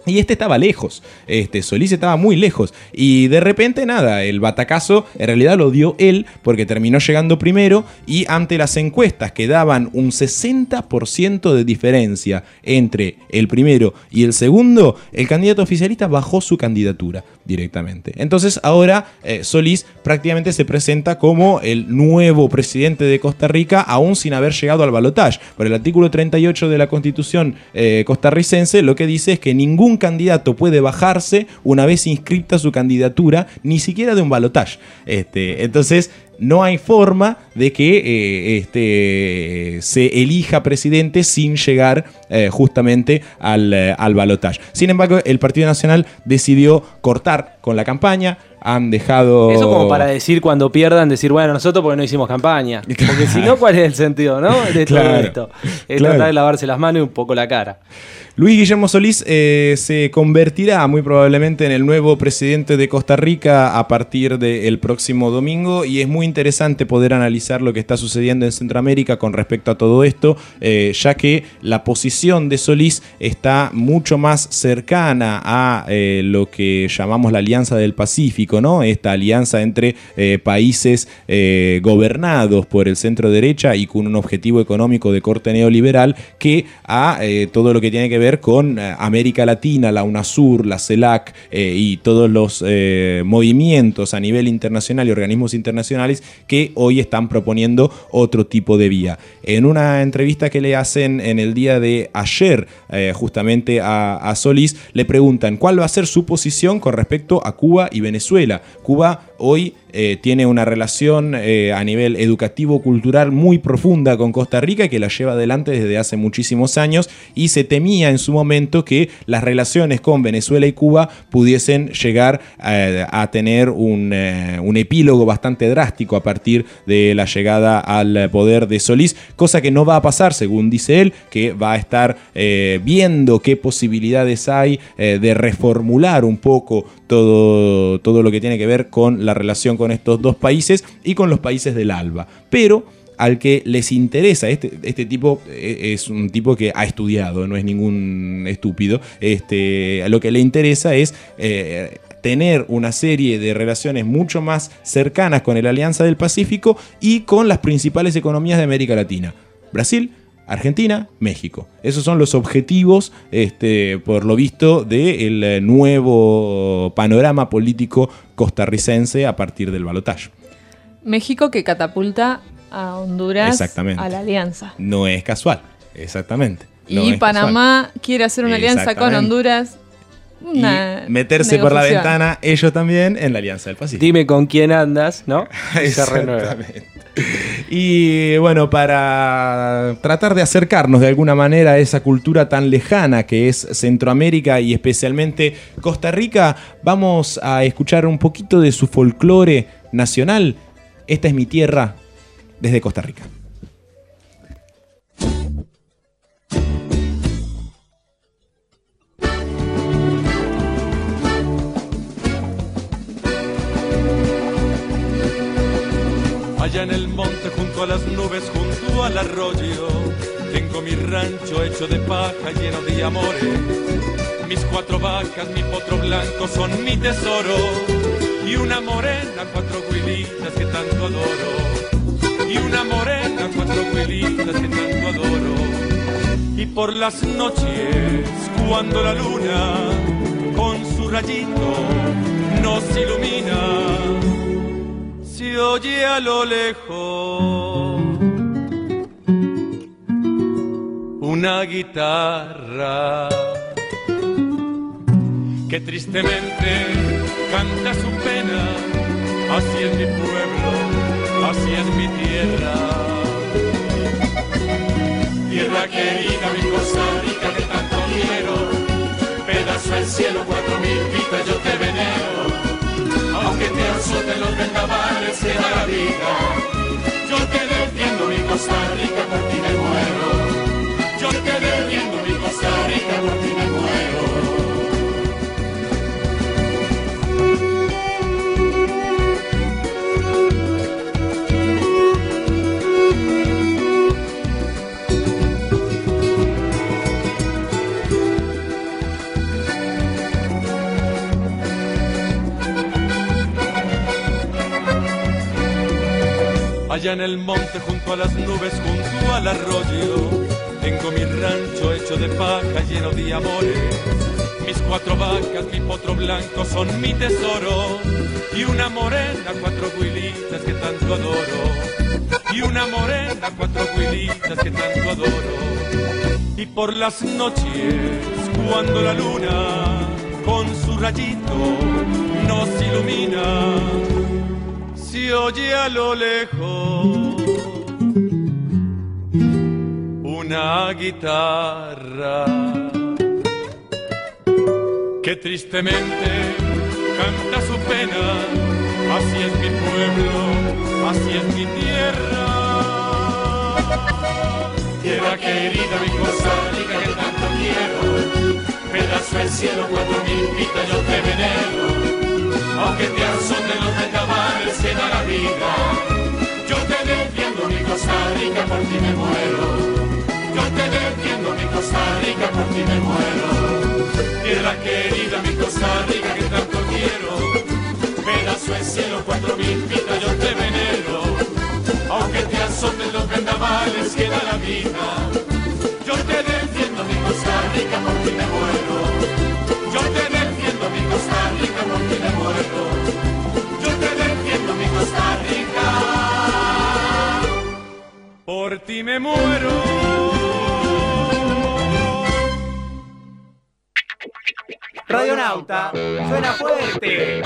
S2: Y estaba lejos, Solís estaba muy lejos. Y de repente, nada, el batacazo en realidad lo dio él porque terminó llegando primero y ante las encuestas que daban un 60% de diferencia entre el primero y el segundo, el candidato oficialista bajó su candidatura directamente. Entonces ahora Solís prácticamente se presenta como el nuevo presidente de Costa Rica, aún sin haber llegado al balotaje. Por el artículo 38 de la Constitución costarricense lo que dice es que ningún candidato puede bajarse una vez inscripta su candidatura, ni siquiera de un balotaje. Entonces no hay forma de que se elija presidente sin llegar justamente al balotaje. Sin embargo, el Partido Nacional decidió cortar con la campaña. Han dejado...
S4: Eso como para decir cuando pierdan, decir, bueno, nosotros porque no hicimos campaña. Porque si no, ¿cuál es el sentido, no? De todo esto. Es tratar de lavarse las manos y un poco la cara.
S2: Luis Guillermo Solís se convertirá muy probablemente en el nuevo presidente de Costa Rica a partir del próximo domingo, y es muy interesante poder analizar lo que está sucediendo en Centroamérica con respecto a todo esto, ya que la posición de Solís está mucho más cercana a lo que llamamos la Alianza del Pacífico, ¿no? Esta alianza entre países gobernados por el centro derecha y con un objetivo económico de corte neoliberal, que a todo lo que tiene que ver con América Latina, la UNASUR, la CELAC y todos los movimientos a nivel internacional y organismos internacionales que hoy están proponiendo otro tipo de vía. En una entrevista que le hacen en el día de ayer justamente a Solís, le preguntan cuál va a ser su posición con respecto a Cuba y Venezuela. Cuba hoy tiene una relación a nivel educativo-cultural muy profunda con Costa Rica, que la lleva adelante desde hace muchísimos años, y se temía en su momento que las relaciones con Venezuela y Cuba pudiesen llegar a tener un epílogo bastante drástico a partir de la llegada al poder de Solís, cosa que no va a pasar, según dice él, que va a estar viendo qué posibilidades hay de reformular un poco todo lo que tiene que ver con la relación con estos dos países y con los países del ALBA. Pero al que les interesa, este tipo es un tipo que ha estudiado, no es ningún estúpido, a lo que le interesa es tener una serie de relaciones mucho más cercanas con la Alianza del Pacífico y con las principales economías de América Latina: Brasil, Argentina, México. Esos son los objetivos, por lo visto, del nuevo panorama político costarricense a partir del balotaje.
S3: México que catapulta a Honduras a la alianza.
S2: No es casual, exactamente.
S3: Y Panamá quiere hacer una alianza con Honduras.
S2: Y meterse por la ventana ellos también en la Alianza del Pacífico.
S4: Dime con quién andas, ¿no?
S2: Exactamente. Y bueno, para tratar de acercarnos de alguna manera a esa cultura tan lejana que es Centroamérica y especialmente Costa Rica, vamos a escuchar un poquito de su folclore nacional. Esta es mi tierra, desde Costa Rica.
S1: Allá en el monte, junto a las nubes, junto al arroyo, tengo mi rancho hecho de paja, lleno de amores. Mis 4 vacas, mi potro blanco son mi tesoro, y una morena, 4 huilitas que tanto adoro. Y una morena, 4 huilitas que tanto adoro. Y por las noches, cuando la luna con su rayito nos ilumina, se oye a lo lejos una guitarra que tristemente canta su pena. Así es mi pueblo, así es mi tierra. Tierra querida, mi Costa Rica que tanto quiero, pedazo al cielo, 4000 vidas yo te venero. Aunque te azoten los vendavales que da la vida, yo te defiendo mi Costa Rica, por ti me muero. Yo te defiendo mi Costa Rica, por ti me muero. Allá en el monte junto a las nubes, junto al arroyo, tengo mi rancho hecho de paja lleno de amores. Mis 4 vacas, mi potro blanco son mi tesoro. Y una morena, 4 huilitas que tanto adoro. Y una morena, 4 huilitas que tanto adoro. Y por las noches, cuando la luna con su rayito nos ilumina, se oye a lo lejos una guitarra que tristemente canta su pena. Así es mi pueblo, así es mi tierra. Tierra querida, mi Costa Rica que tanto quiero, pedazo del cielo cuando me invita yo te venero. Aunque te azoten los vendavales que da la vida, yo te defiendo mi Costa Rica, por ti me muero. Yo te defiendo mi Costa Rica, por ti me muero. Tierra querida, mi Costa Rica que tanto quiero, pedazo del cielo cuando me invita yo te venero. Aunque te azoten los vendavales que da la vida, yo te defiendo mi Costa Rica, por ti me muero. Yo te defiendo mi Costa Rica, por ti me muero. Yo te defiendo mi Costa Rica, por ti me muero.
S7: Radionauta, suena fuerte.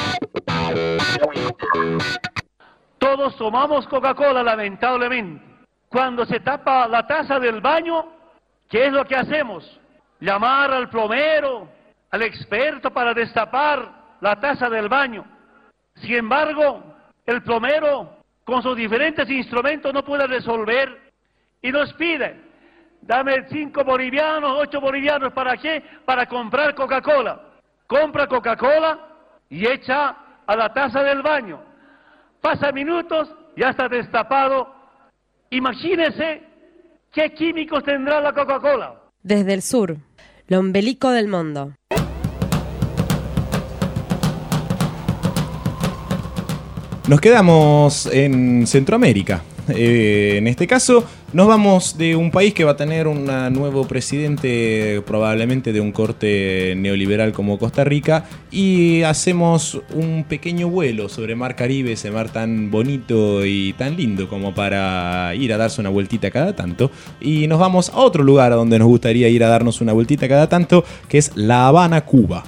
S21: Todos tomamos Coca-Cola, lamentablemente. Cuando se tapa la taza del baño, ¿qué es lo que hacemos? Llamar al plomero, al experto para destapar la taza del baño. Sin embargo, el plomero, con sus diferentes instrumentos, no puede resolver y nos pide, dame 5 bolivianos, 8 bolivianos, ¿para qué? Para comprar Coca-Cola. Compra Coca-Cola y echa a la taza del baño. Pasa minutos, ya está destapado. Imagínese qué químicos tendrá la Coca-Cola.
S23: Desde el sur, lo ombelico del mundo.
S2: Nos quedamos en Centroamérica. En este caso, nos vamos de un país que va a tener un nuevo presidente, probablemente de un corte neoliberal como Costa Rica, y hacemos un pequeño vuelo sobre Mar Caribe, ese mar tan bonito y tan lindo como para ir a darse una vueltita cada tanto, y nos vamos a otro lugar a donde nos gustaría ir a darnos una vueltita cada tanto, que es La Habana, Cuba.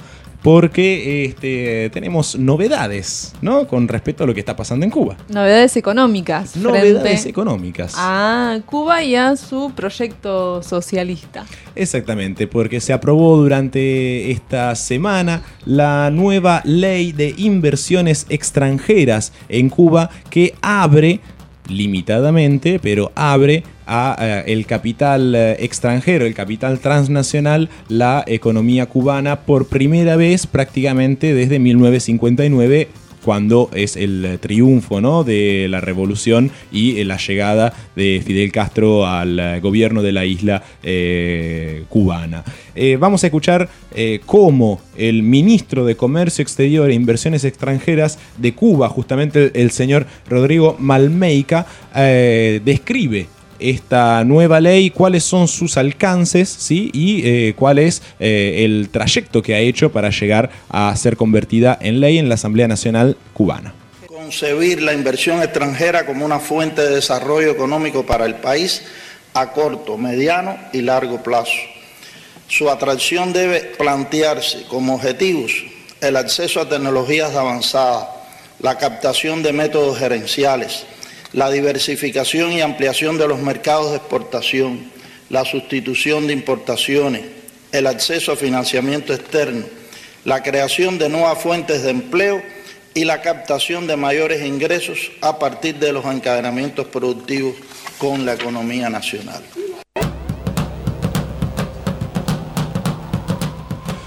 S2: Porque tenemos novedades, ¿no? Con respecto a lo que está pasando en Cuba.
S3: Novedades económicas.
S2: Novedades económicas.
S3: A Cuba y a su proyecto socialista.
S2: Exactamente, porque se aprobó durante esta semana la nueva ley de inversiones extranjeras en Cuba que abre, limitadamente, pero abre a el capital extranjero, el capital transnacional, la economía cubana por primera vez prácticamente desde 1959, cuando es el triunfo, ¿no?, de la revolución y la llegada de Fidel Castro al gobierno de la isla cubana. Vamos a escuchar cómo el ministro de Comercio Exterior e Inversiones Extranjeras de Cuba, justamente el señor Rodrigo Malmeica, describe esta nueva ley, cuáles son sus alcances, ¿sí?, y cuál es el trayecto que ha hecho para llegar a ser convertida en ley en la Asamblea Nacional Cubana.
S11: Concebir la inversión extranjera como una fuente de desarrollo económico para el país a corto, mediano y largo plazo. Su atracción debe plantearse como objetivos el acceso a tecnologías avanzadas, la captación de métodos gerenciales, la diversificación y ampliación de los mercados de exportación, la sustitución de importaciones, el acceso a financiamiento externo, la creación de nuevas fuentes de empleo y la captación de mayores ingresos a partir de los encadenamientos productivos con la economía nacional.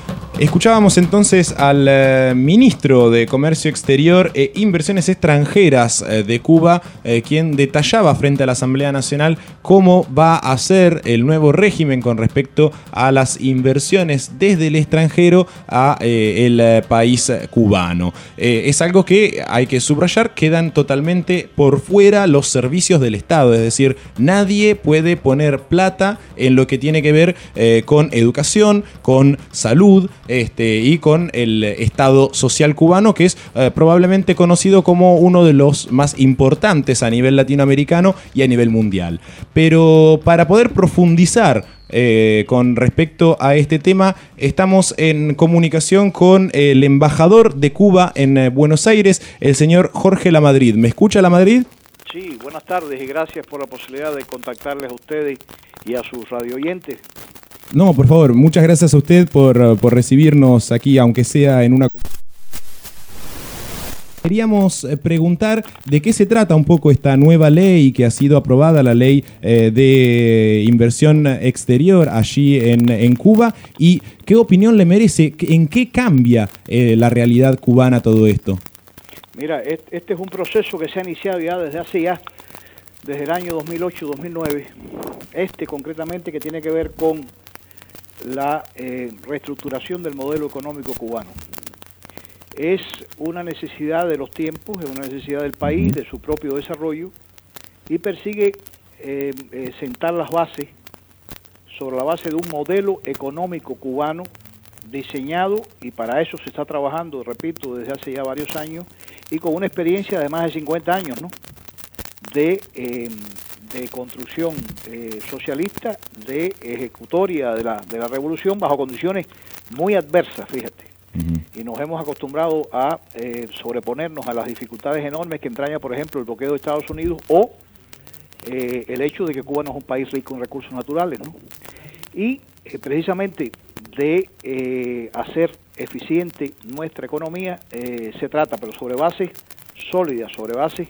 S2: Escuchábamos entonces al ministro de Comercio Exterior e Inversiones Extranjeras de Cuba, quien detallaba frente a la Asamblea Nacional cómo va a ser el nuevo régimen con respecto a las inversiones desde el extranjero a el país cubano. Es algo que hay que subrayar, quedan totalmente por fuera los servicios del Estado, es decir, nadie puede poner plata en lo que tiene que ver con educación, con salud, y con el Estado social cubano, que es probablemente conocido como uno de los más importantes a nivel latinoamericano y a nivel mundial. Pero para poder profundizar con respecto a este tema, estamos en comunicación con el embajador de Cuba en Buenos Aires, el señor Jorge Lamadrid. ¿Me escucha, Lamadrid?
S13: Sí, buenas tardes y gracias por la posibilidad de contactarles a ustedes y a sus radioyentes.
S2: No, por favor, muchas gracias a usted por recibirnos aquí, aunque sea en una... Queríamos preguntar de qué se trata un poco esta nueva ley que ha sido aprobada, la ley de inversión exterior allí en Cuba, y qué opinión le merece, en qué cambia la realidad cubana todo esto.
S13: Mira, este es un proceso que se ha iniciado ya desde el año 2008-2009, concretamente que tiene que ver con la reestructuración del modelo económico cubano. Es una necesidad de los tiempos, es una necesidad del país, de su propio desarrollo, y persigue sentar las bases sobre la base de un modelo económico cubano diseñado, y para eso se está trabajando, repito, desde hace ya varios años, y con una experiencia de más de 50 años, ¿no?, de construcción socialista, de ejecutoria de la revolución bajo condiciones muy adversas, fíjate. Y nos hemos acostumbrado a sobreponernos a las dificultades enormes que entraña, por ejemplo, el bloqueo de Estados Unidos o el hecho de que Cuba no es un país rico en recursos naturales, ¿no? Y precisamente de hacer eficiente nuestra economía se trata, pero sobre bases sólidas, sobre bases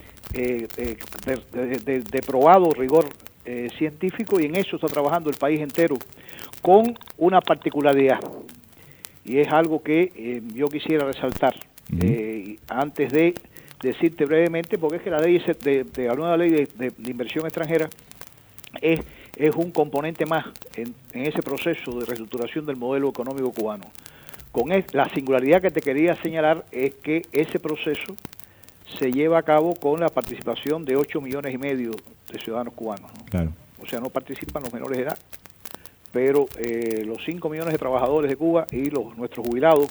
S13: de probado rigor científico, y en eso está trabajando el país entero con una particularidad, y es algo que yo quisiera resaltar antes de decirte brevemente, porque es que la ley la nueva ley de inversión extranjera es un componente más en ese proceso de reestructuración del modelo económico cubano. La singularidad que te quería señalar es que ese proceso se lleva a cabo con la participación de 8,5 millones de ciudadanos cubanos, ¿no? Claro. O sea, no participan los menores de edad, pero los 5 millones de trabajadores de Cuba y nuestros jubilados,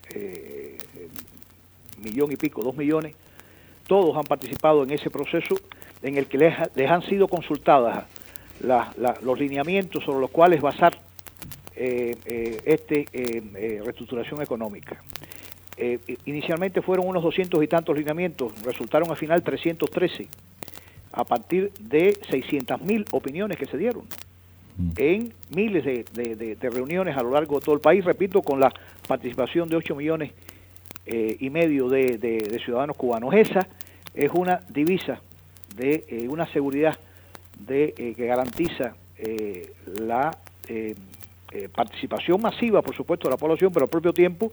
S13: 2 millones, todos han participado en ese proceso en el que les han sido consultadas los lineamientos sobre los cuales basar reestructuración económica. Inicialmente fueron unos 200 y tantos lineamientos, resultaron al final 313, a partir de 600.000 opiniones que se dieron en miles de reuniones a lo largo de todo el país, repito, con la participación de 8,5 millones de ciudadanos cubanos. Esa es una divisa de una seguridad que garantiza la participación masiva, por supuesto, de la población, pero al propio tiempo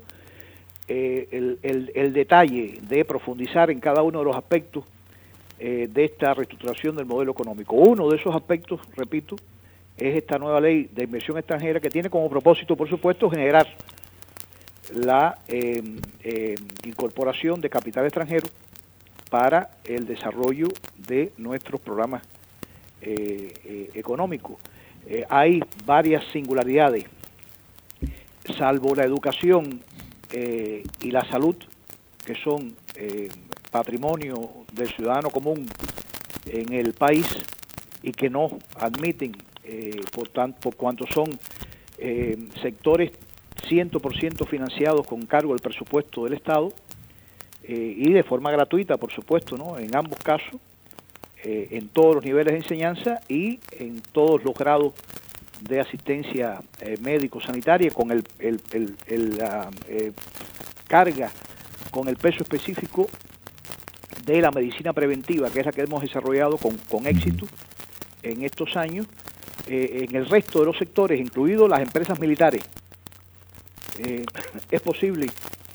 S13: el detalle de profundizar en cada uno de los aspectos de esta reestructuración del modelo económico. Uno de esos aspectos, repito, es esta nueva ley de inversión extranjera, que tiene como propósito, por supuesto, generar la incorporación de capital extranjero para el desarrollo de nuestros programas económicos. Hay varias singularidades, salvo la educación y la salud, que son patrimonio del ciudadano común en el país y que no admiten, por cuanto son sectores 100% financiados con cargo del presupuesto del Estado y de forma gratuita, por supuesto, ¿no?, en ambos casos, en todos los niveles de enseñanza y en todos los grados de asistencia médico-sanitaria, con la carga, con el peso específico de la medicina preventiva, que es la que hemos desarrollado con éxito en estos años, en el resto de los sectores, incluidos las empresas militares, es posible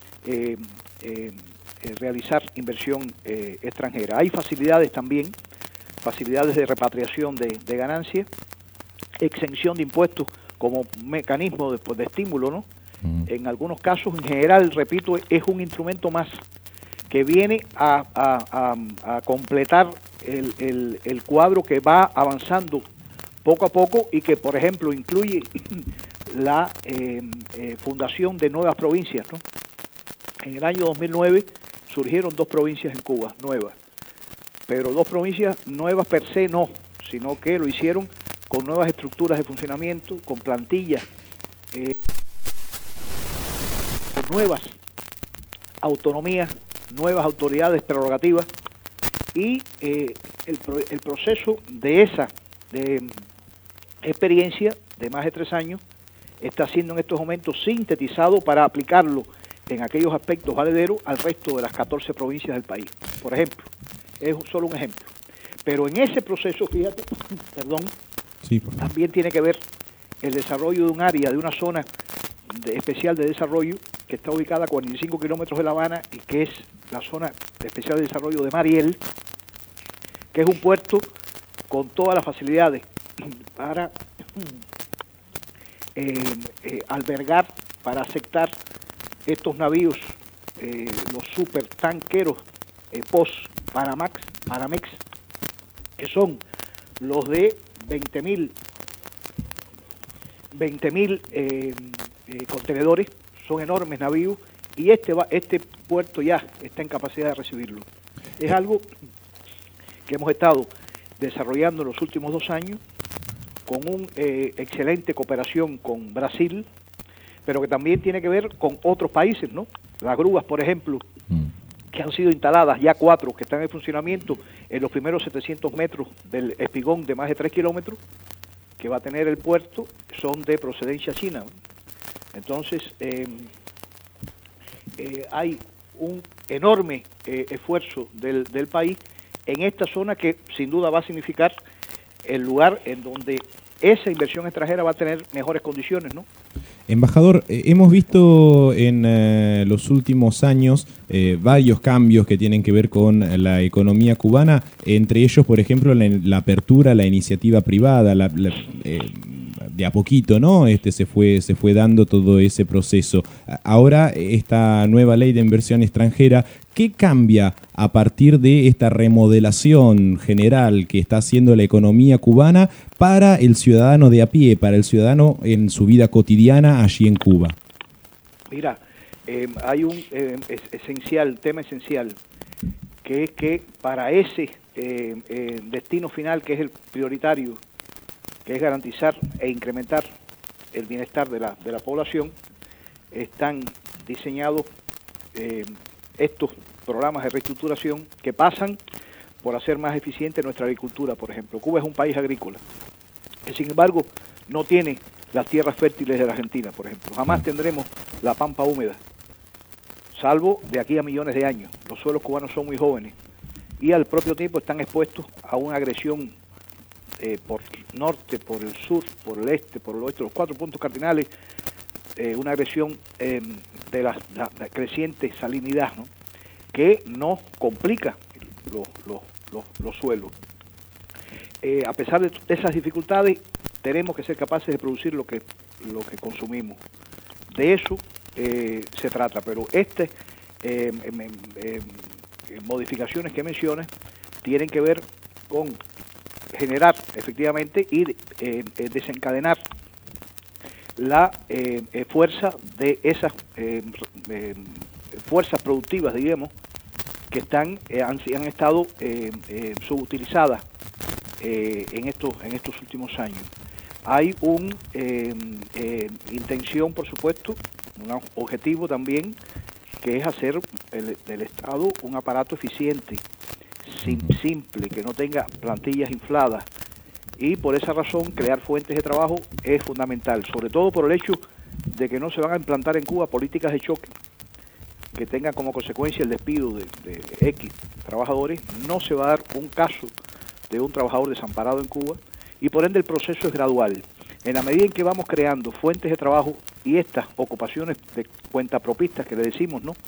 S13: realizar inversión extranjera. Hay facilidades también, facilidades de repatriación de ganancias, exención de impuestos como mecanismo de estímulo, ¿no? En algunos casos, en general, repito, es un instrumento más que viene a completar el cuadro que va avanzando poco a poco y que, por ejemplo, incluye la fundación de nuevas provincias, ¿no? En el año 2009 surgieron 2 provincias en Cuba, nuevas, pero 2 provincias nuevas per se no, sino que lo hicieron con nuevas estructuras de funcionamiento, con plantillas, con nuevas autonomías, nuevas autoridades prerrogativas, y el proceso de esa experiencia de más de 3 años está siendo en estos momentos sintetizado para aplicarlo en aquellos aspectos valederos al resto de las 14 provincias del país. Por ejemplo, es solo un ejemplo. Pero en ese proceso, fíjate, perdón,
S2: sí,
S13: también tiene que ver el desarrollo de un área, de una zona especial de desarrollo que está ubicada a 45 kilómetros de La Habana y que es la zona especial de desarrollo de Mariel, que es un puerto con todas las facilidades para albergar, para aceptar estos navíos, los supertanqueros Paramex, que son los de 20.000 contenedores, son enormes navíos, y este puerto ya está en capacidad de recibirlo. Es algo que hemos estado desarrollando en los últimos 2 años con una excelente cooperación con Brasil, pero que también tiene que ver con otros países, ¿no? Las grúas, por ejemplo, que han sido instaladas, ya 4 que están en funcionamiento en los primeros 700 metros del espigón de más de 3 kilómetros, que va a tener el puerto, son de procedencia china, ¿no? Entonces, hay un enorme esfuerzo del país en esta zona que sin duda va a significar el lugar en donde esa inversión extranjera va a tener mejores condiciones, ¿no?
S2: Embajador, hemos visto en los últimos años varios cambios que tienen que ver con la economía cubana, entre ellos, por ejemplo, la apertura a la iniciativa privada, de a poquito, ¿no? Se fue dando todo ese proceso. Ahora, esta nueva ley de inversión extranjera, ¿qué cambia a partir de esta remodelación general que está haciendo la economía cubana para el ciudadano de a pie, para el ciudadano en su vida cotidiana allí en Cuba?
S13: Mira, hay un tema esencial, que es que para ese destino final, que es el prioritario, que es garantizar e incrementar el bienestar de la población, están diseñados estos programas de reestructuración que pasan por hacer más eficiente nuestra agricultura, por ejemplo. Cuba es un país agrícola, que sin embargo no tiene las tierras fértiles de la Argentina, por ejemplo. Jamás tendremos la pampa húmeda, salvo de aquí a millones de años. Los suelos cubanos son muy jóvenes y al propio tiempo están expuestos a una agresión por norte, por el sur, por el este, por el oeste, los 4 puntos cardinales, una agresión de la creciente salinidad, ¿no? Que nos complica los suelos. A pesar de esas dificultades, tenemos que ser capaces de producir lo que consumimos. De eso se trata, pero modificaciones que mencionas tienen que ver con generar efectivamente y desencadenar la fuerza de esas fuerzas productivas, digamos, que han estado subutilizadas en estos últimos años. Hay una intención, por supuesto, un objetivo también, que es hacer del Estado un aparato eficiente, simple, que no tenga plantillas infladas, y por esa razón crear fuentes de trabajo es fundamental, sobre todo por el hecho de que no se van a implantar en Cuba políticas de choque que tengan como consecuencia el despido de X trabajadores. No se va a dar un caso de un trabajador desamparado en Cuba, y por ende el proceso es gradual. En la medida en que vamos creando fuentes de trabajo y estas ocupaciones de cuentapropistas que le decimos, ¿no?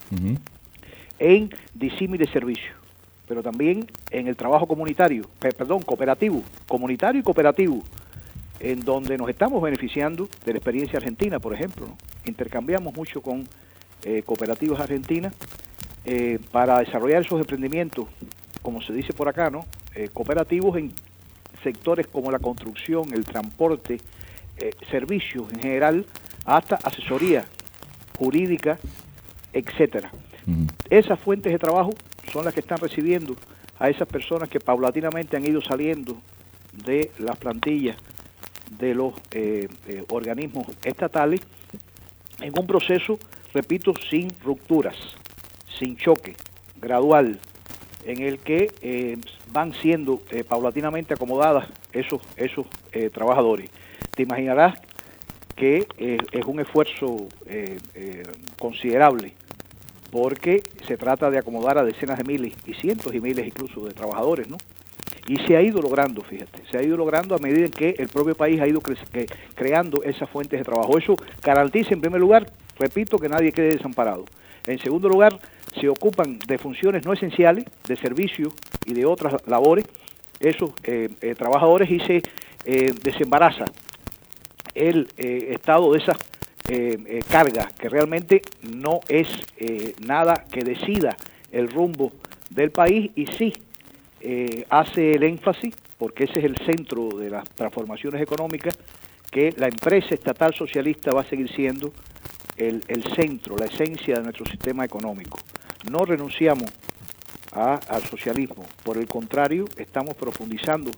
S13: En disímiles servicios, pero también en el trabajo cooperativo, comunitario y cooperativo, en donde nos estamos beneficiando de la experiencia argentina, por ejemplo, ¿no? Intercambiamos mucho con cooperativas argentinas para desarrollar esos emprendimientos, como se dice por acá, ¿no? Cooperativos en sectores como la construcción, el transporte, servicios en general, hasta asesoría jurídica, etcétera. Esas fuentes de trabajo son las que están recibiendo a esas personas que paulatinamente han ido saliendo de las plantillas de los organismos estatales en un proceso, repito, sin rupturas, sin choque, gradual, en el que van siendo paulatinamente acomodadas esos trabajadores. Te imaginarás que es un esfuerzo considerable, porque se trata de acomodar a decenas de miles y cientos y miles incluso de trabajadores, ¿no? Y se ha ido logrando, fíjate, se ha ido logrando a medida en que el propio país ha ido creando esas fuentes de trabajo. Eso garantiza, en primer lugar, repito, que nadie quede desamparado. En segundo lugar, se ocupan de funciones no esenciales, de servicios y de otras labores, esos trabajadores, y se desembaraza el Estado de esas cargas, que realmente no es nada que decida el rumbo del país, y sí hace el énfasis, porque ese es el centro de las transformaciones económicas, que la empresa estatal socialista va a seguir siendo el centro, la esencia de nuestro sistema económico. No renunciamos al socialismo, por el contrario, estamos profundizando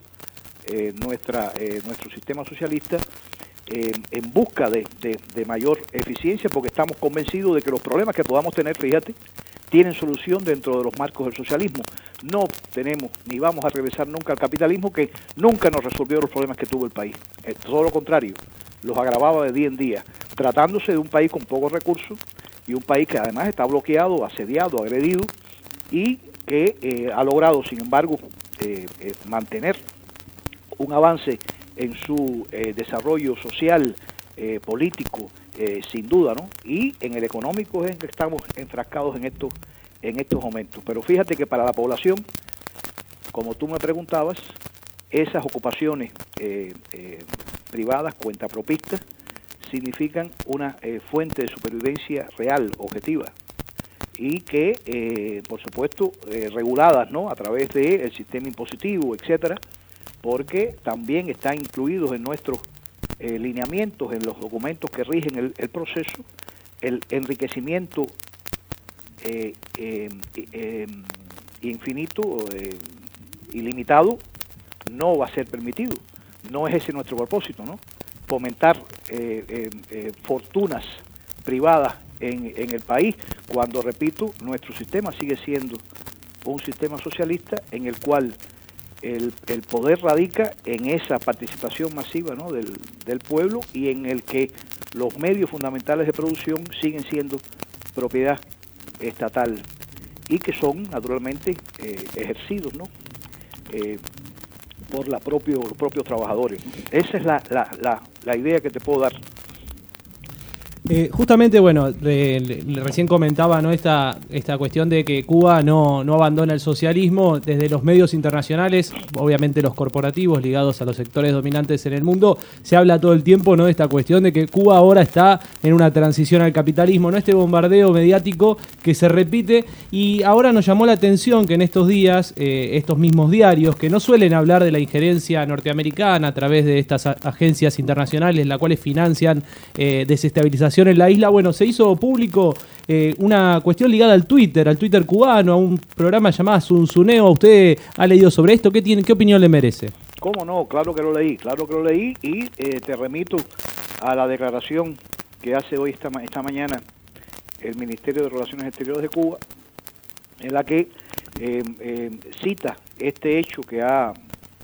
S13: nuestro sistema socialista en busca de mayor eficiencia, porque estamos convencidos de que los problemas que podamos tener, fíjate, tienen solución dentro de los marcos del socialismo. No tenemos ni vamos a regresar nunca al capitalismo, que nunca nos resolvió los problemas que tuvo el país. Todo lo contrario, los agravaba de día en día, tratándose de un país con pocos recursos y un país que además está bloqueado, asediado, agredido, y que ha logrado, sin embargo, mantener un avance en su desarrollo social, político, sin duda, ¿no? Y en el económico es en que estamos enfrascados en estos momentos. Pero fíjate que para la población, como tú me preguntabas, esas ocupaciones privadas, cuentapropistas, significan una fuente de supervivencia real, objetiva, y que, por supuesto, reguladas, ¿no?, a través del sistema impositivo, etcétera, porque también están incluidos en nuestros lineamientos, en los documentos que rigen el proceso, el enriquecimiento infinito, ilimitado, no va a ser permitido. No es ese nuestro propósito, ¿no? Fomentar fortunas privadas en el país, cuando, repito, nuestro sistema sigue siendo un sistema socialista en el cual el poder radica en esa participación masiva, ¿no?, del pueblo, y en el que los medios fundamentales de producción siguen siendo propiedad estatal y que son naturalmente ejercidos, ¿no?, por los propios trabajadores, ¿no? Esa es la idea que te puedo dar.
S4: Justamente, bueno, recién comentaba, ¿no?, esta cuestión de que Cuba no abandona el socialismo. Desde los medios internacionales, obviamente los corporativos ligados a los sectores dominantes en el mundo, se habla todo el tiempo, ¿no?, de esta cuestión de que Cuba ahora está en una transición al capitalismo, ¿no?, este bombardeo mediático que se repite. Y ahora nos llamó la atención que en estos días, estos mismos diarios, que no suelen hablar de la injerencia norteamericana a través de estas agencias internacionales, las cuales financian desestabilización en la isla, bueno, se hizo público una cuestión ligada al Twitter cubano, a un programa llamado Zunzuneo. ¿Usted ha leído sobre esto? ¿Qué opinión le merece?
S13: ¿Cómo no? Claro que lo leí y te remito a la declaración que hace hoy, esta mañana, el Ministerio de Relaciones Exteriores de Cuba, en la que cita este hecho que ha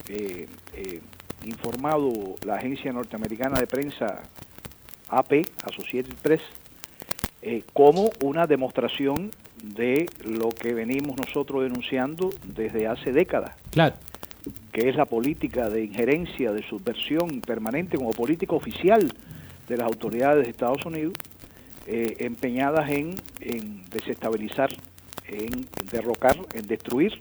S13: informado la agencia norteamericana de prensa AP, Associated Press, como una demostración de lo que venimos nosotros denunciando desde hace décadas.
S4: Claro.
S13: Que es la política de injerencia, de subversión permanente como política oficial de las autoridades de Estados Unidos empeñadas en desestabilizar, en derrocar, en destruir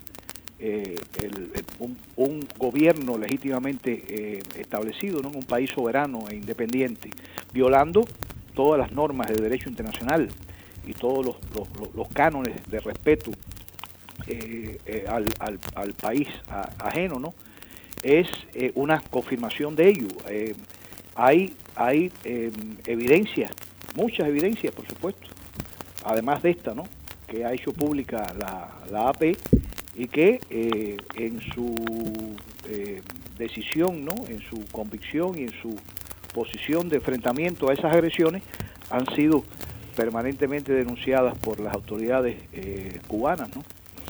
S13: un gobierno legítimamente establecido, ¿no? En un país soberano e independiente, violando todas las normas del derecho internacional y todos los cánones de respeto al país ajeno, ¿no? Es una confirmación de ello. Hay evidencias, muchas evidencias, por supuesto, además de esta, ¿no?, que ha hecho pública la AP, y que en su decisión, ¿no?, en su convicción y en su posición de enfrentamiento a esas agresiones, han sido permanentemente denunciadas por las autoridades cubanas, ¿no?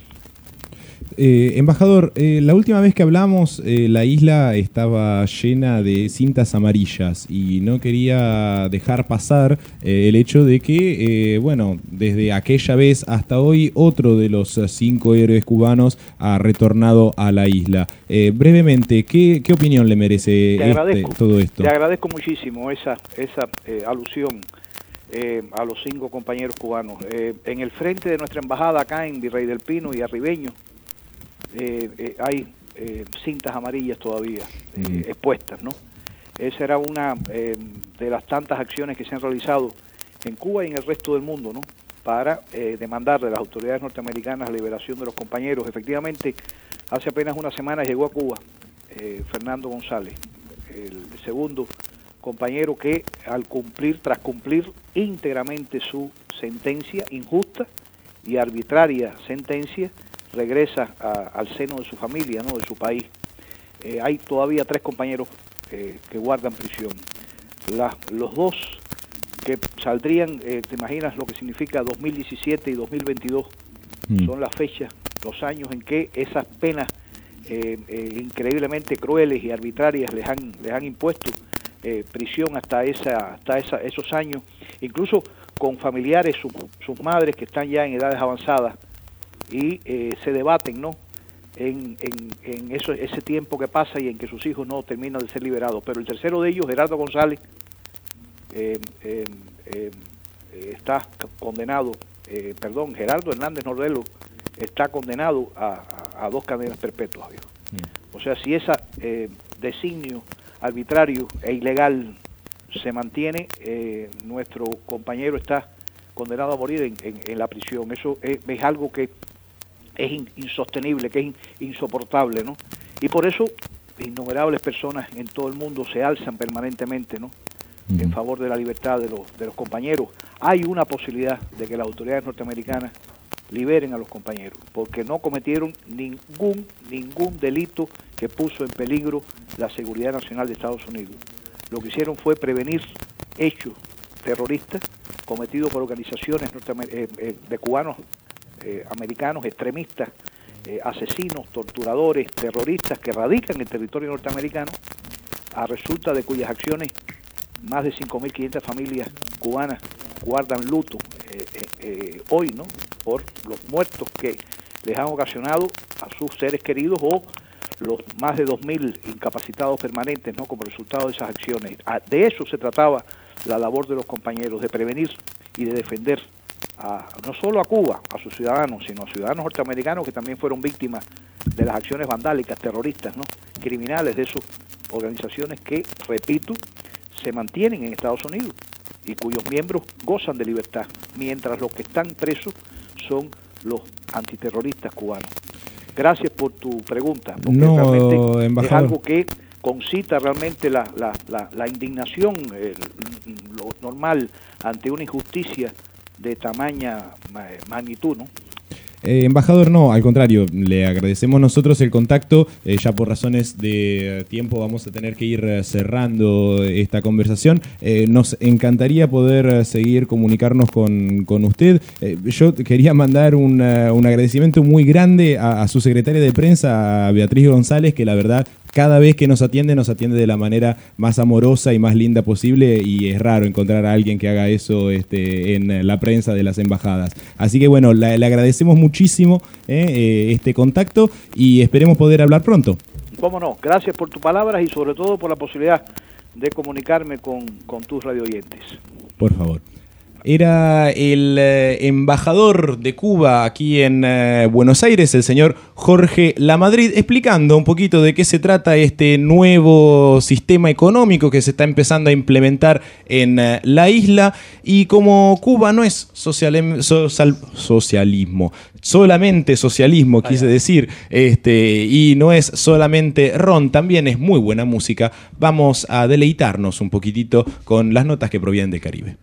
S2: Embajador, la última vez que hablamos, la isla estaba llena de cintas amarillas y no quería dejar pasar el hecho de que, bueno, desde aquella vez hasta hoy, otro de los 5 héroes cubanos ha retornado a la isla. Brevemente, ¿qué opinión le merece todo esto?
S13: Te agradezco muchísimo esa alusión a los 5 compañeros cubanos. En el frente de nuestra embajada acá en Virrey del Pino y Arribeño, hay cintas amarillas todavía expuestas, ¿no? Esa era una de las tantas acciones que se han realizado en Cuba y en el resto del mundo, ¿no?, para demandar de las autoridades norteamericanas la liberación de los compañeros. Efectivamente, hace apenas una semana llegó a Cuba Fernando González, el segundo compañero que tras cumplir íntegramente su sentencia, injusta y arbitraria sentencia, regresa al seno de su familia, ¿no?, de su país. Hay todavía 3 compañeros que guardan prisión. Los 2 que saldrían, te imaginas lo que significa 2017 y 2022, son las fechas, los años en que esas penas increíblemente crueles y arbitrarias les han impuesto prisión hasta esos años, incluso con familiares, sus madres que están ya en edades avanzadas, y se debaten, ¿no?, en ese tiempo que pasa y en que sus hijos no terminan de ser liberados. Pero el tercero de ellos, Gerardo González, está condenado, Gerardo Hernández Nordelo está condenado a 2 cadenas perpetuas, viejo. O sea, si ese designio arbitrario e ilegal se mantiene, nuestro compañero está condenado a morir en la prisión. Eso es algo que es insostenible, que es insoportable, ¿no? Y por eso innumerables personas en todo el mundo se alzan permanentemente, ¿no?, en favor de la libertad de los compañeros. Hay una posibilidad de que las autoridades norteamericanas liberen a los compañeros, porque no cometieron ningún delito que puso en peligro la seguridad nacional de Estados Unidos. Lo que hicieron fue prevenir hechos terroristas cometidos por organizaciones de cubanos americanos extremistas, asesinos, torturadores, terroristas que radican en el territorio norteamericano, a resulta de cuyas acciones más de 5.500 familias cubanas guardan luto hoy, ¿no?, por los muertos que les han ocasionado a sus seres queridos, o los más de 2.000 incapacitados permanentes, ¿no?, como resultado de esas acciones. De eso se trataba la labor de los compañeros, de prevenir y de defender no solo a Cuba, a sus ciudadanos, sino a ciudadanos norteamericanos que también fueron víctimas de las acciones vandálicas, terroristas, ¿no?, criminales de esas organizaciones que, repito, se mantienen en Estados Unidos y cuyos miembros gozan de libertad, mientras los que están presos son los antiterroristas cubanos. Gracias por tu pregunta, porque realmente embajador, es algo que concita realmente la indignación, lo normal ante una injusticia de tamaña magnitud, ¿no?
S2: Embajador, no, al contrario, le agradecemos nosotros el contacto. Ya por razones de tiempo vamos a tener que ir cerrando esta conversación. Nos encantaría poder seguir comunicarnos con usted. Yo quería mandar un agradecimiento muy grande a su secretaria de prensa, a Beatriz González, que la verdad cada vez que nos atiende de la manera más amorosa y más linda posible, y es raro encontrar a alguien que haga eso en la prensa de las embajadas. Así que bueno, le agradecemos muchísimo este contacto y esperemos poder hablar pronto.
S13: Cómo no, gracias por tus palabras y sobre todo por la posibilidad de comunicarme con tus radioyentes.
S2: Por favor. Era el embajador de Cuba aquí en Buenos Aires, el señor Jorge Lamadrid, explicando un poquito de qué se trata este nuevo sistema económico que se está empezando a implementar en la isla. Y como Cuba no es socialismo, solamente socialismo, quise decir, y no es solamente ron, también es muy buena música, vamos a deleitarnos un poquitito con las notas que provienen de Caribe.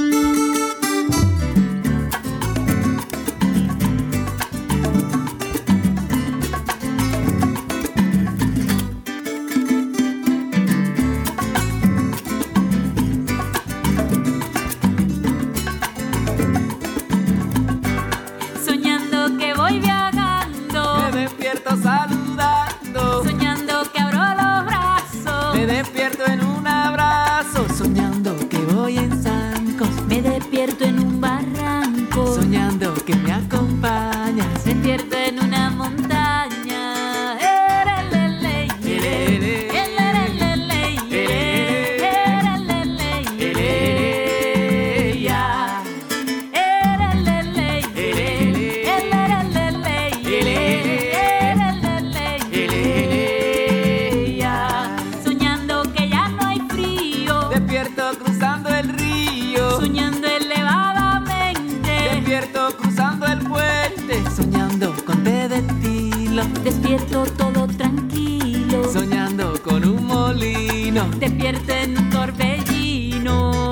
S14: Despierto todo tranquilo,
S17: soñando con un molino,
S14: despierto en un torbellino.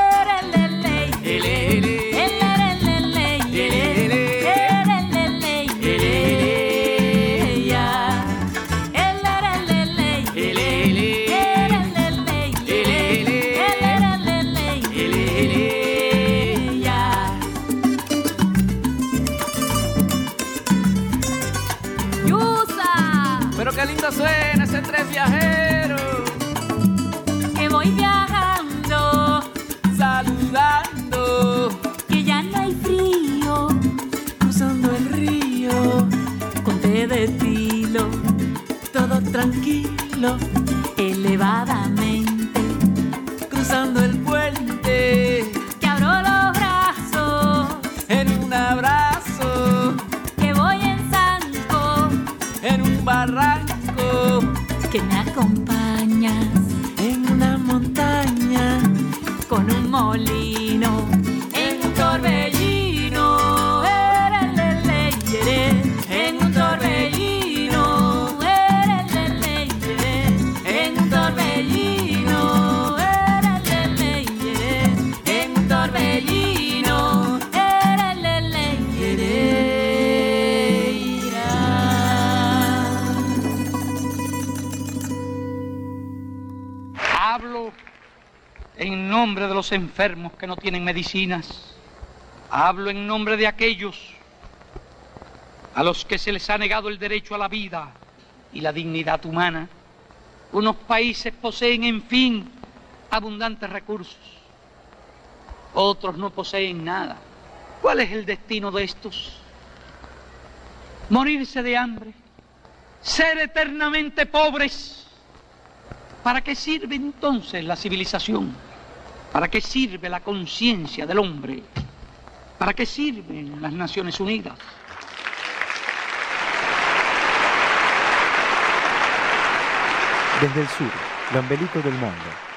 S17: Suena ese tren viajero
S14: que voy viajando,
S17: saludando,
S14: que ya no hay frío,
S17: cruzando el río,
S14: con té de tilo,
S17: todo tranquilo,
S14: elevadamente,
S17: cruzando el puente,
S14: que abro los brazos,
S17: en un abrazo,
S14: que voy en zanco,
S17: en un barranco,
S14: que me acompañas
S17: en una montaña,
S14: con un molino,
S17: en un torbellino,
S14: en un torbellino,
S17: en un torbellino, en un torbellino,
S21: Hablo en nombre de los enfermos que no tienen medicinas. Hablo en nombre de aquellos a los que se les ha negado el derecho a la vida y la dignidad humana. Unos países poseen, en fin, abundantes recursos. Otros no poseen nada. ¿Cuál es el destino de estos? Morirse de hambre, ser eternamente pobres. ¿Para qué sirve entonces la civilización? ¿Para qué sirve la conciencia del hombre? ¿Para qué sirven las Naciones Unidas?
S7: Desde el sur, Lombelico del Mundo.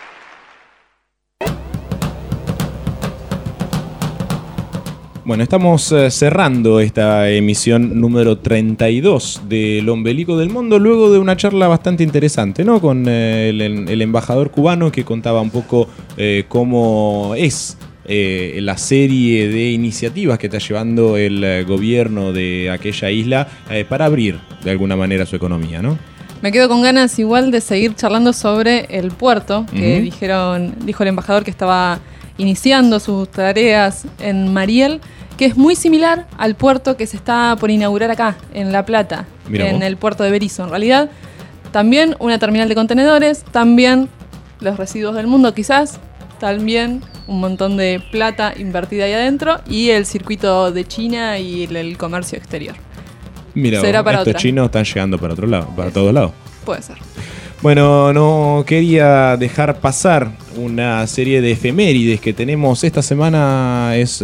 S2: Bueno, estamos cerrando esta emisión número 32 del Ombelico del Mundo, luego de una charla bastante interesante, ¿no? Con el embajador cubano, que contaba un poco cómo es la serie de iniciativas que está llevando el gobierno de aquella isla para abrir de alguna manera su economía, ¿no?
S3: Me quedo con ganas igual de seguir charlando sobre el puerto, que dijo el embajador que estaba iniciando sus tareas en Mariel, que es muy similar al puerto que se está por inaugurar acá, en La Plata, el puerto de Berisso. En realidad, también una terminal de contenedores, también los residuos del mundo quizás, también un montón de plata invertida ahí adentro y el circuito de China y el comercio exterior.
S2: Mira, estos chinos están llegando para otro lado, para todos lados.
S3: Puede ser.
S2: Bueno, no quería dejar pasar una serie de efemérides que tenemos esta semana. Es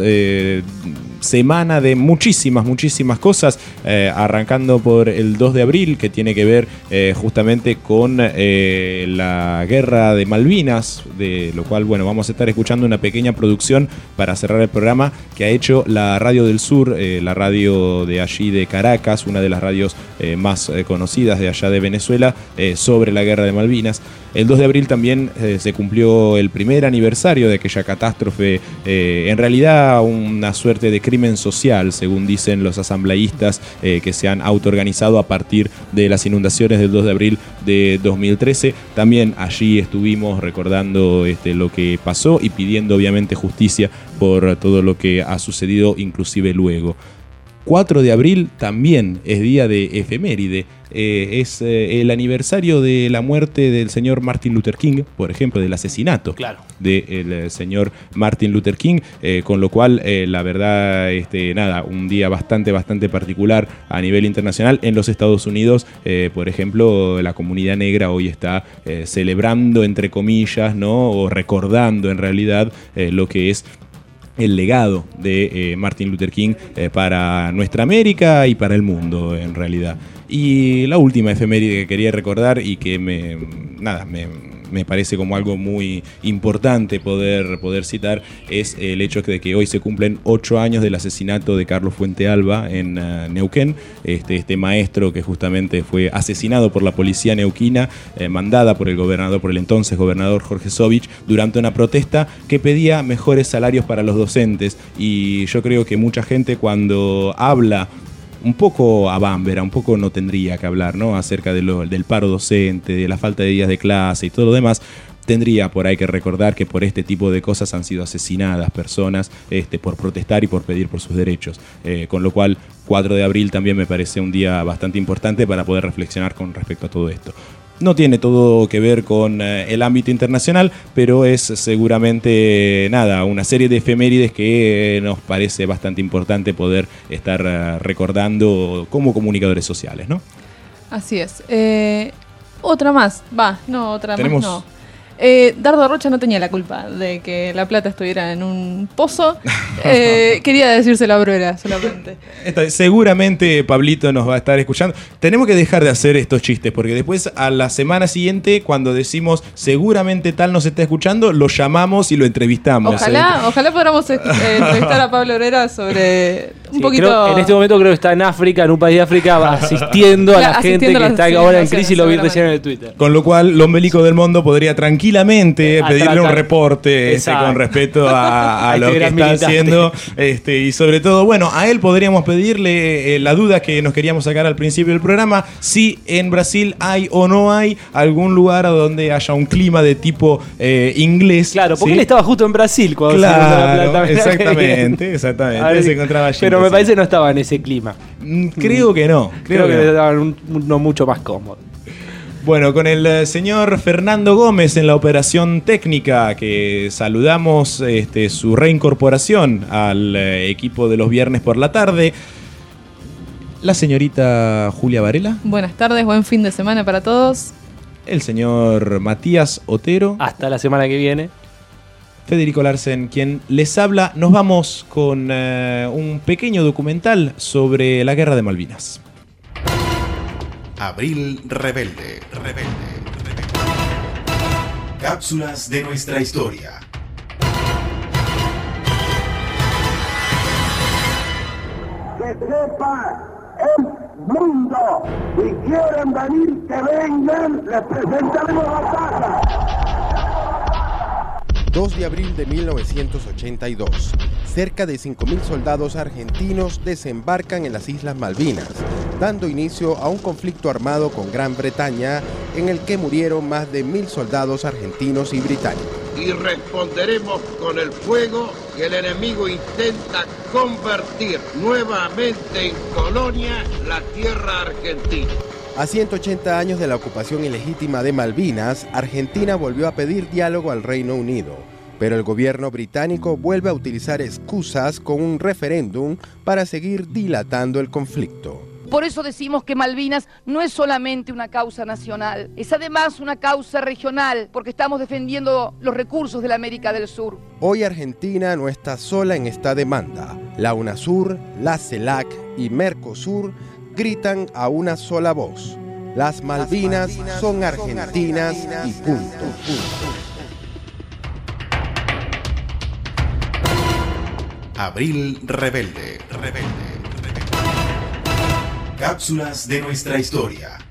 S2: semana de muchísimas cosas, arrancando por el 2 de abril, que tiene que ver justamente con la guerra de Malvinas, de lo cual, bueno, vamos a estar escuchando una pequeña producción para cerrar el programa que ha hecho la Radio del Sur, la radio de allí de Caracas, una de las radios más conocidas de allá de Venezuela, sobre la guerra de Malvinas. El 2 de abril también se cumplió el primer aniversario de aquella catástrofe, en realidad una suerte de crimen social, según dicen los asambleístas que se han autoorganizado a partir de las inundaciones del 2 de abril de 2013. También allí estuvimos recordando lo que pasó y pidiendo obviamente justicia por todo lo que ha sucedido, inclusive luego. 4 de abril también es día de efeméride. Es el aniversario de la muerte del señor Martin Luther King, por ejemplo, del asesinato del señor Martin Luther King, con lo cual, la verdad, un día bastante particular a nivel internacional. En los Estados Unidos, por ejemplo, la comunidad negra hoy está celebrando, entre comillas, ¿no? O recordando en realidad lo que es el legado de Martin Luther King para nuestra América y para el mundo, en realidad. Y la última efeméride que quería recordar y que me parece como algo muy importante poder citar es el hecho de que hoy se cumplen 8 años del asesinato de Carlos Fuentealba en Neuquén, este maestro que justamente fue asesinado por la policía neuquina, mandada por el entonces gobernador Jorge Sovich, durante una protesta que pedía mejores salarios para los docentes. Y yo creo que mucha gente, cuando habla un poco a bámbara, un poco no tendría que hablar, ¿no?, acerca del paro docente, de la falta de días de clase y todo lo demás, tendría por ahí que recordar que por este tipo de cosas han sido asesinadas personas por protestar y por pedir por sus derechos. Con lo cual, 4 de abril también me parece un día bastante importante para poder reflexionar con respecto a todo esto. No tiene todo que ver con el ámbito internacional, pero es seguramente una serie de efemérides que nos parece bastante importante poder estar recordando como comunicadores sociales, ¿no?
S3: Así es. Otra más. Tenemos... más no. Dardo Rocha no tenía la culpa de que La Plata estuviera en un pozo. Quería decírselo a Bruera solamente.
S2: Seguramente Pablito nos va a estar escuchando. Tenemos que dejar de hacer estos chistes, porque después a la semana siguiente, cuando decimos seguramente tal nos está escuchando, lo llamamos y lo entrevistamos.
S3: Ojalá podamos entrevistar a Pablo Bruera sobre un poquito...
S4: En este momento creo que está en África, en un país de África, asistiendo a la gente que está ahora en crisis, y lo vi recién en el Twitter.
S2: Con lo cual, el Ombelico del Mundo podría tranquilamente pedirle un reporte con respecto a lo que está haciendo, y sobre todo, bueno, a él podríamos pedirle la duda que nos queríamos sacar al principio del programa, si en Brasil hay o no hay algún lugar donde haya un clima de tipo inglés.
S4: Claro, porque él estaba justo en Brasil cuando se La Plata.
S2: Exactamente, se encontraba allí.
S4: Pero me parece que no estaba en ese clima.
S2: Creo que no.
S4: Creo que estaba uno mucho más cómodo.
S2: Bueno, con el señor Fernando Gómez en la operación técnica, que saludamos su reincorporación al equipo de los viernes por la tarde. La señorita Julia Varela.
S3: Buenas tardes, buen fin de semana para todos.
S2: El señor Matías Otero.
S4: Hasta la semana que viene.
S2: Federico Larsen, quien les habla. Nos vamos con un pequeño documental sobre la guerra de Malvinas.
S15: Abril Rebelde. Cápsulas de nuestra historia.
S12: Que sepa el mundo, si quieren venir, que vengan, les presentaremos la casa.
S18: 2 de abril de 1982. Cerca de 5.000 soldados argentinos desembarcan en las Islas Malvinas, dando inicio a un conflicto armado con Gran Bretaña en el que murieron más de 1.000 soldados argentinos y británicos.
S19: Y responderemos con el fuego que el enemigo intenta convertir nuevamente en colonia la tierra argentina.
S18: A 180 años de la ocupación ilegítima de Malvinas, Argentina volvió a pedir diálogo al Reino Unido, pero el gobierno británico vuelve a utilizar excusas con un referéndum para seguir dilatando el conflicto.
S16: Por eso decimos que Malvinas no es solamente una causa nacional, es además una causa regional, porque estamos defendiendo los recursos de la América del Sur.
S18: Hoy Argentina no está sola en esta demanda. La UNASUR, la CELAC y Mercosur gritan a una sola voz. Las Malvinas son argentinas y punto.
S15: Abril Rebelde. Cápsulas de nuestra historia.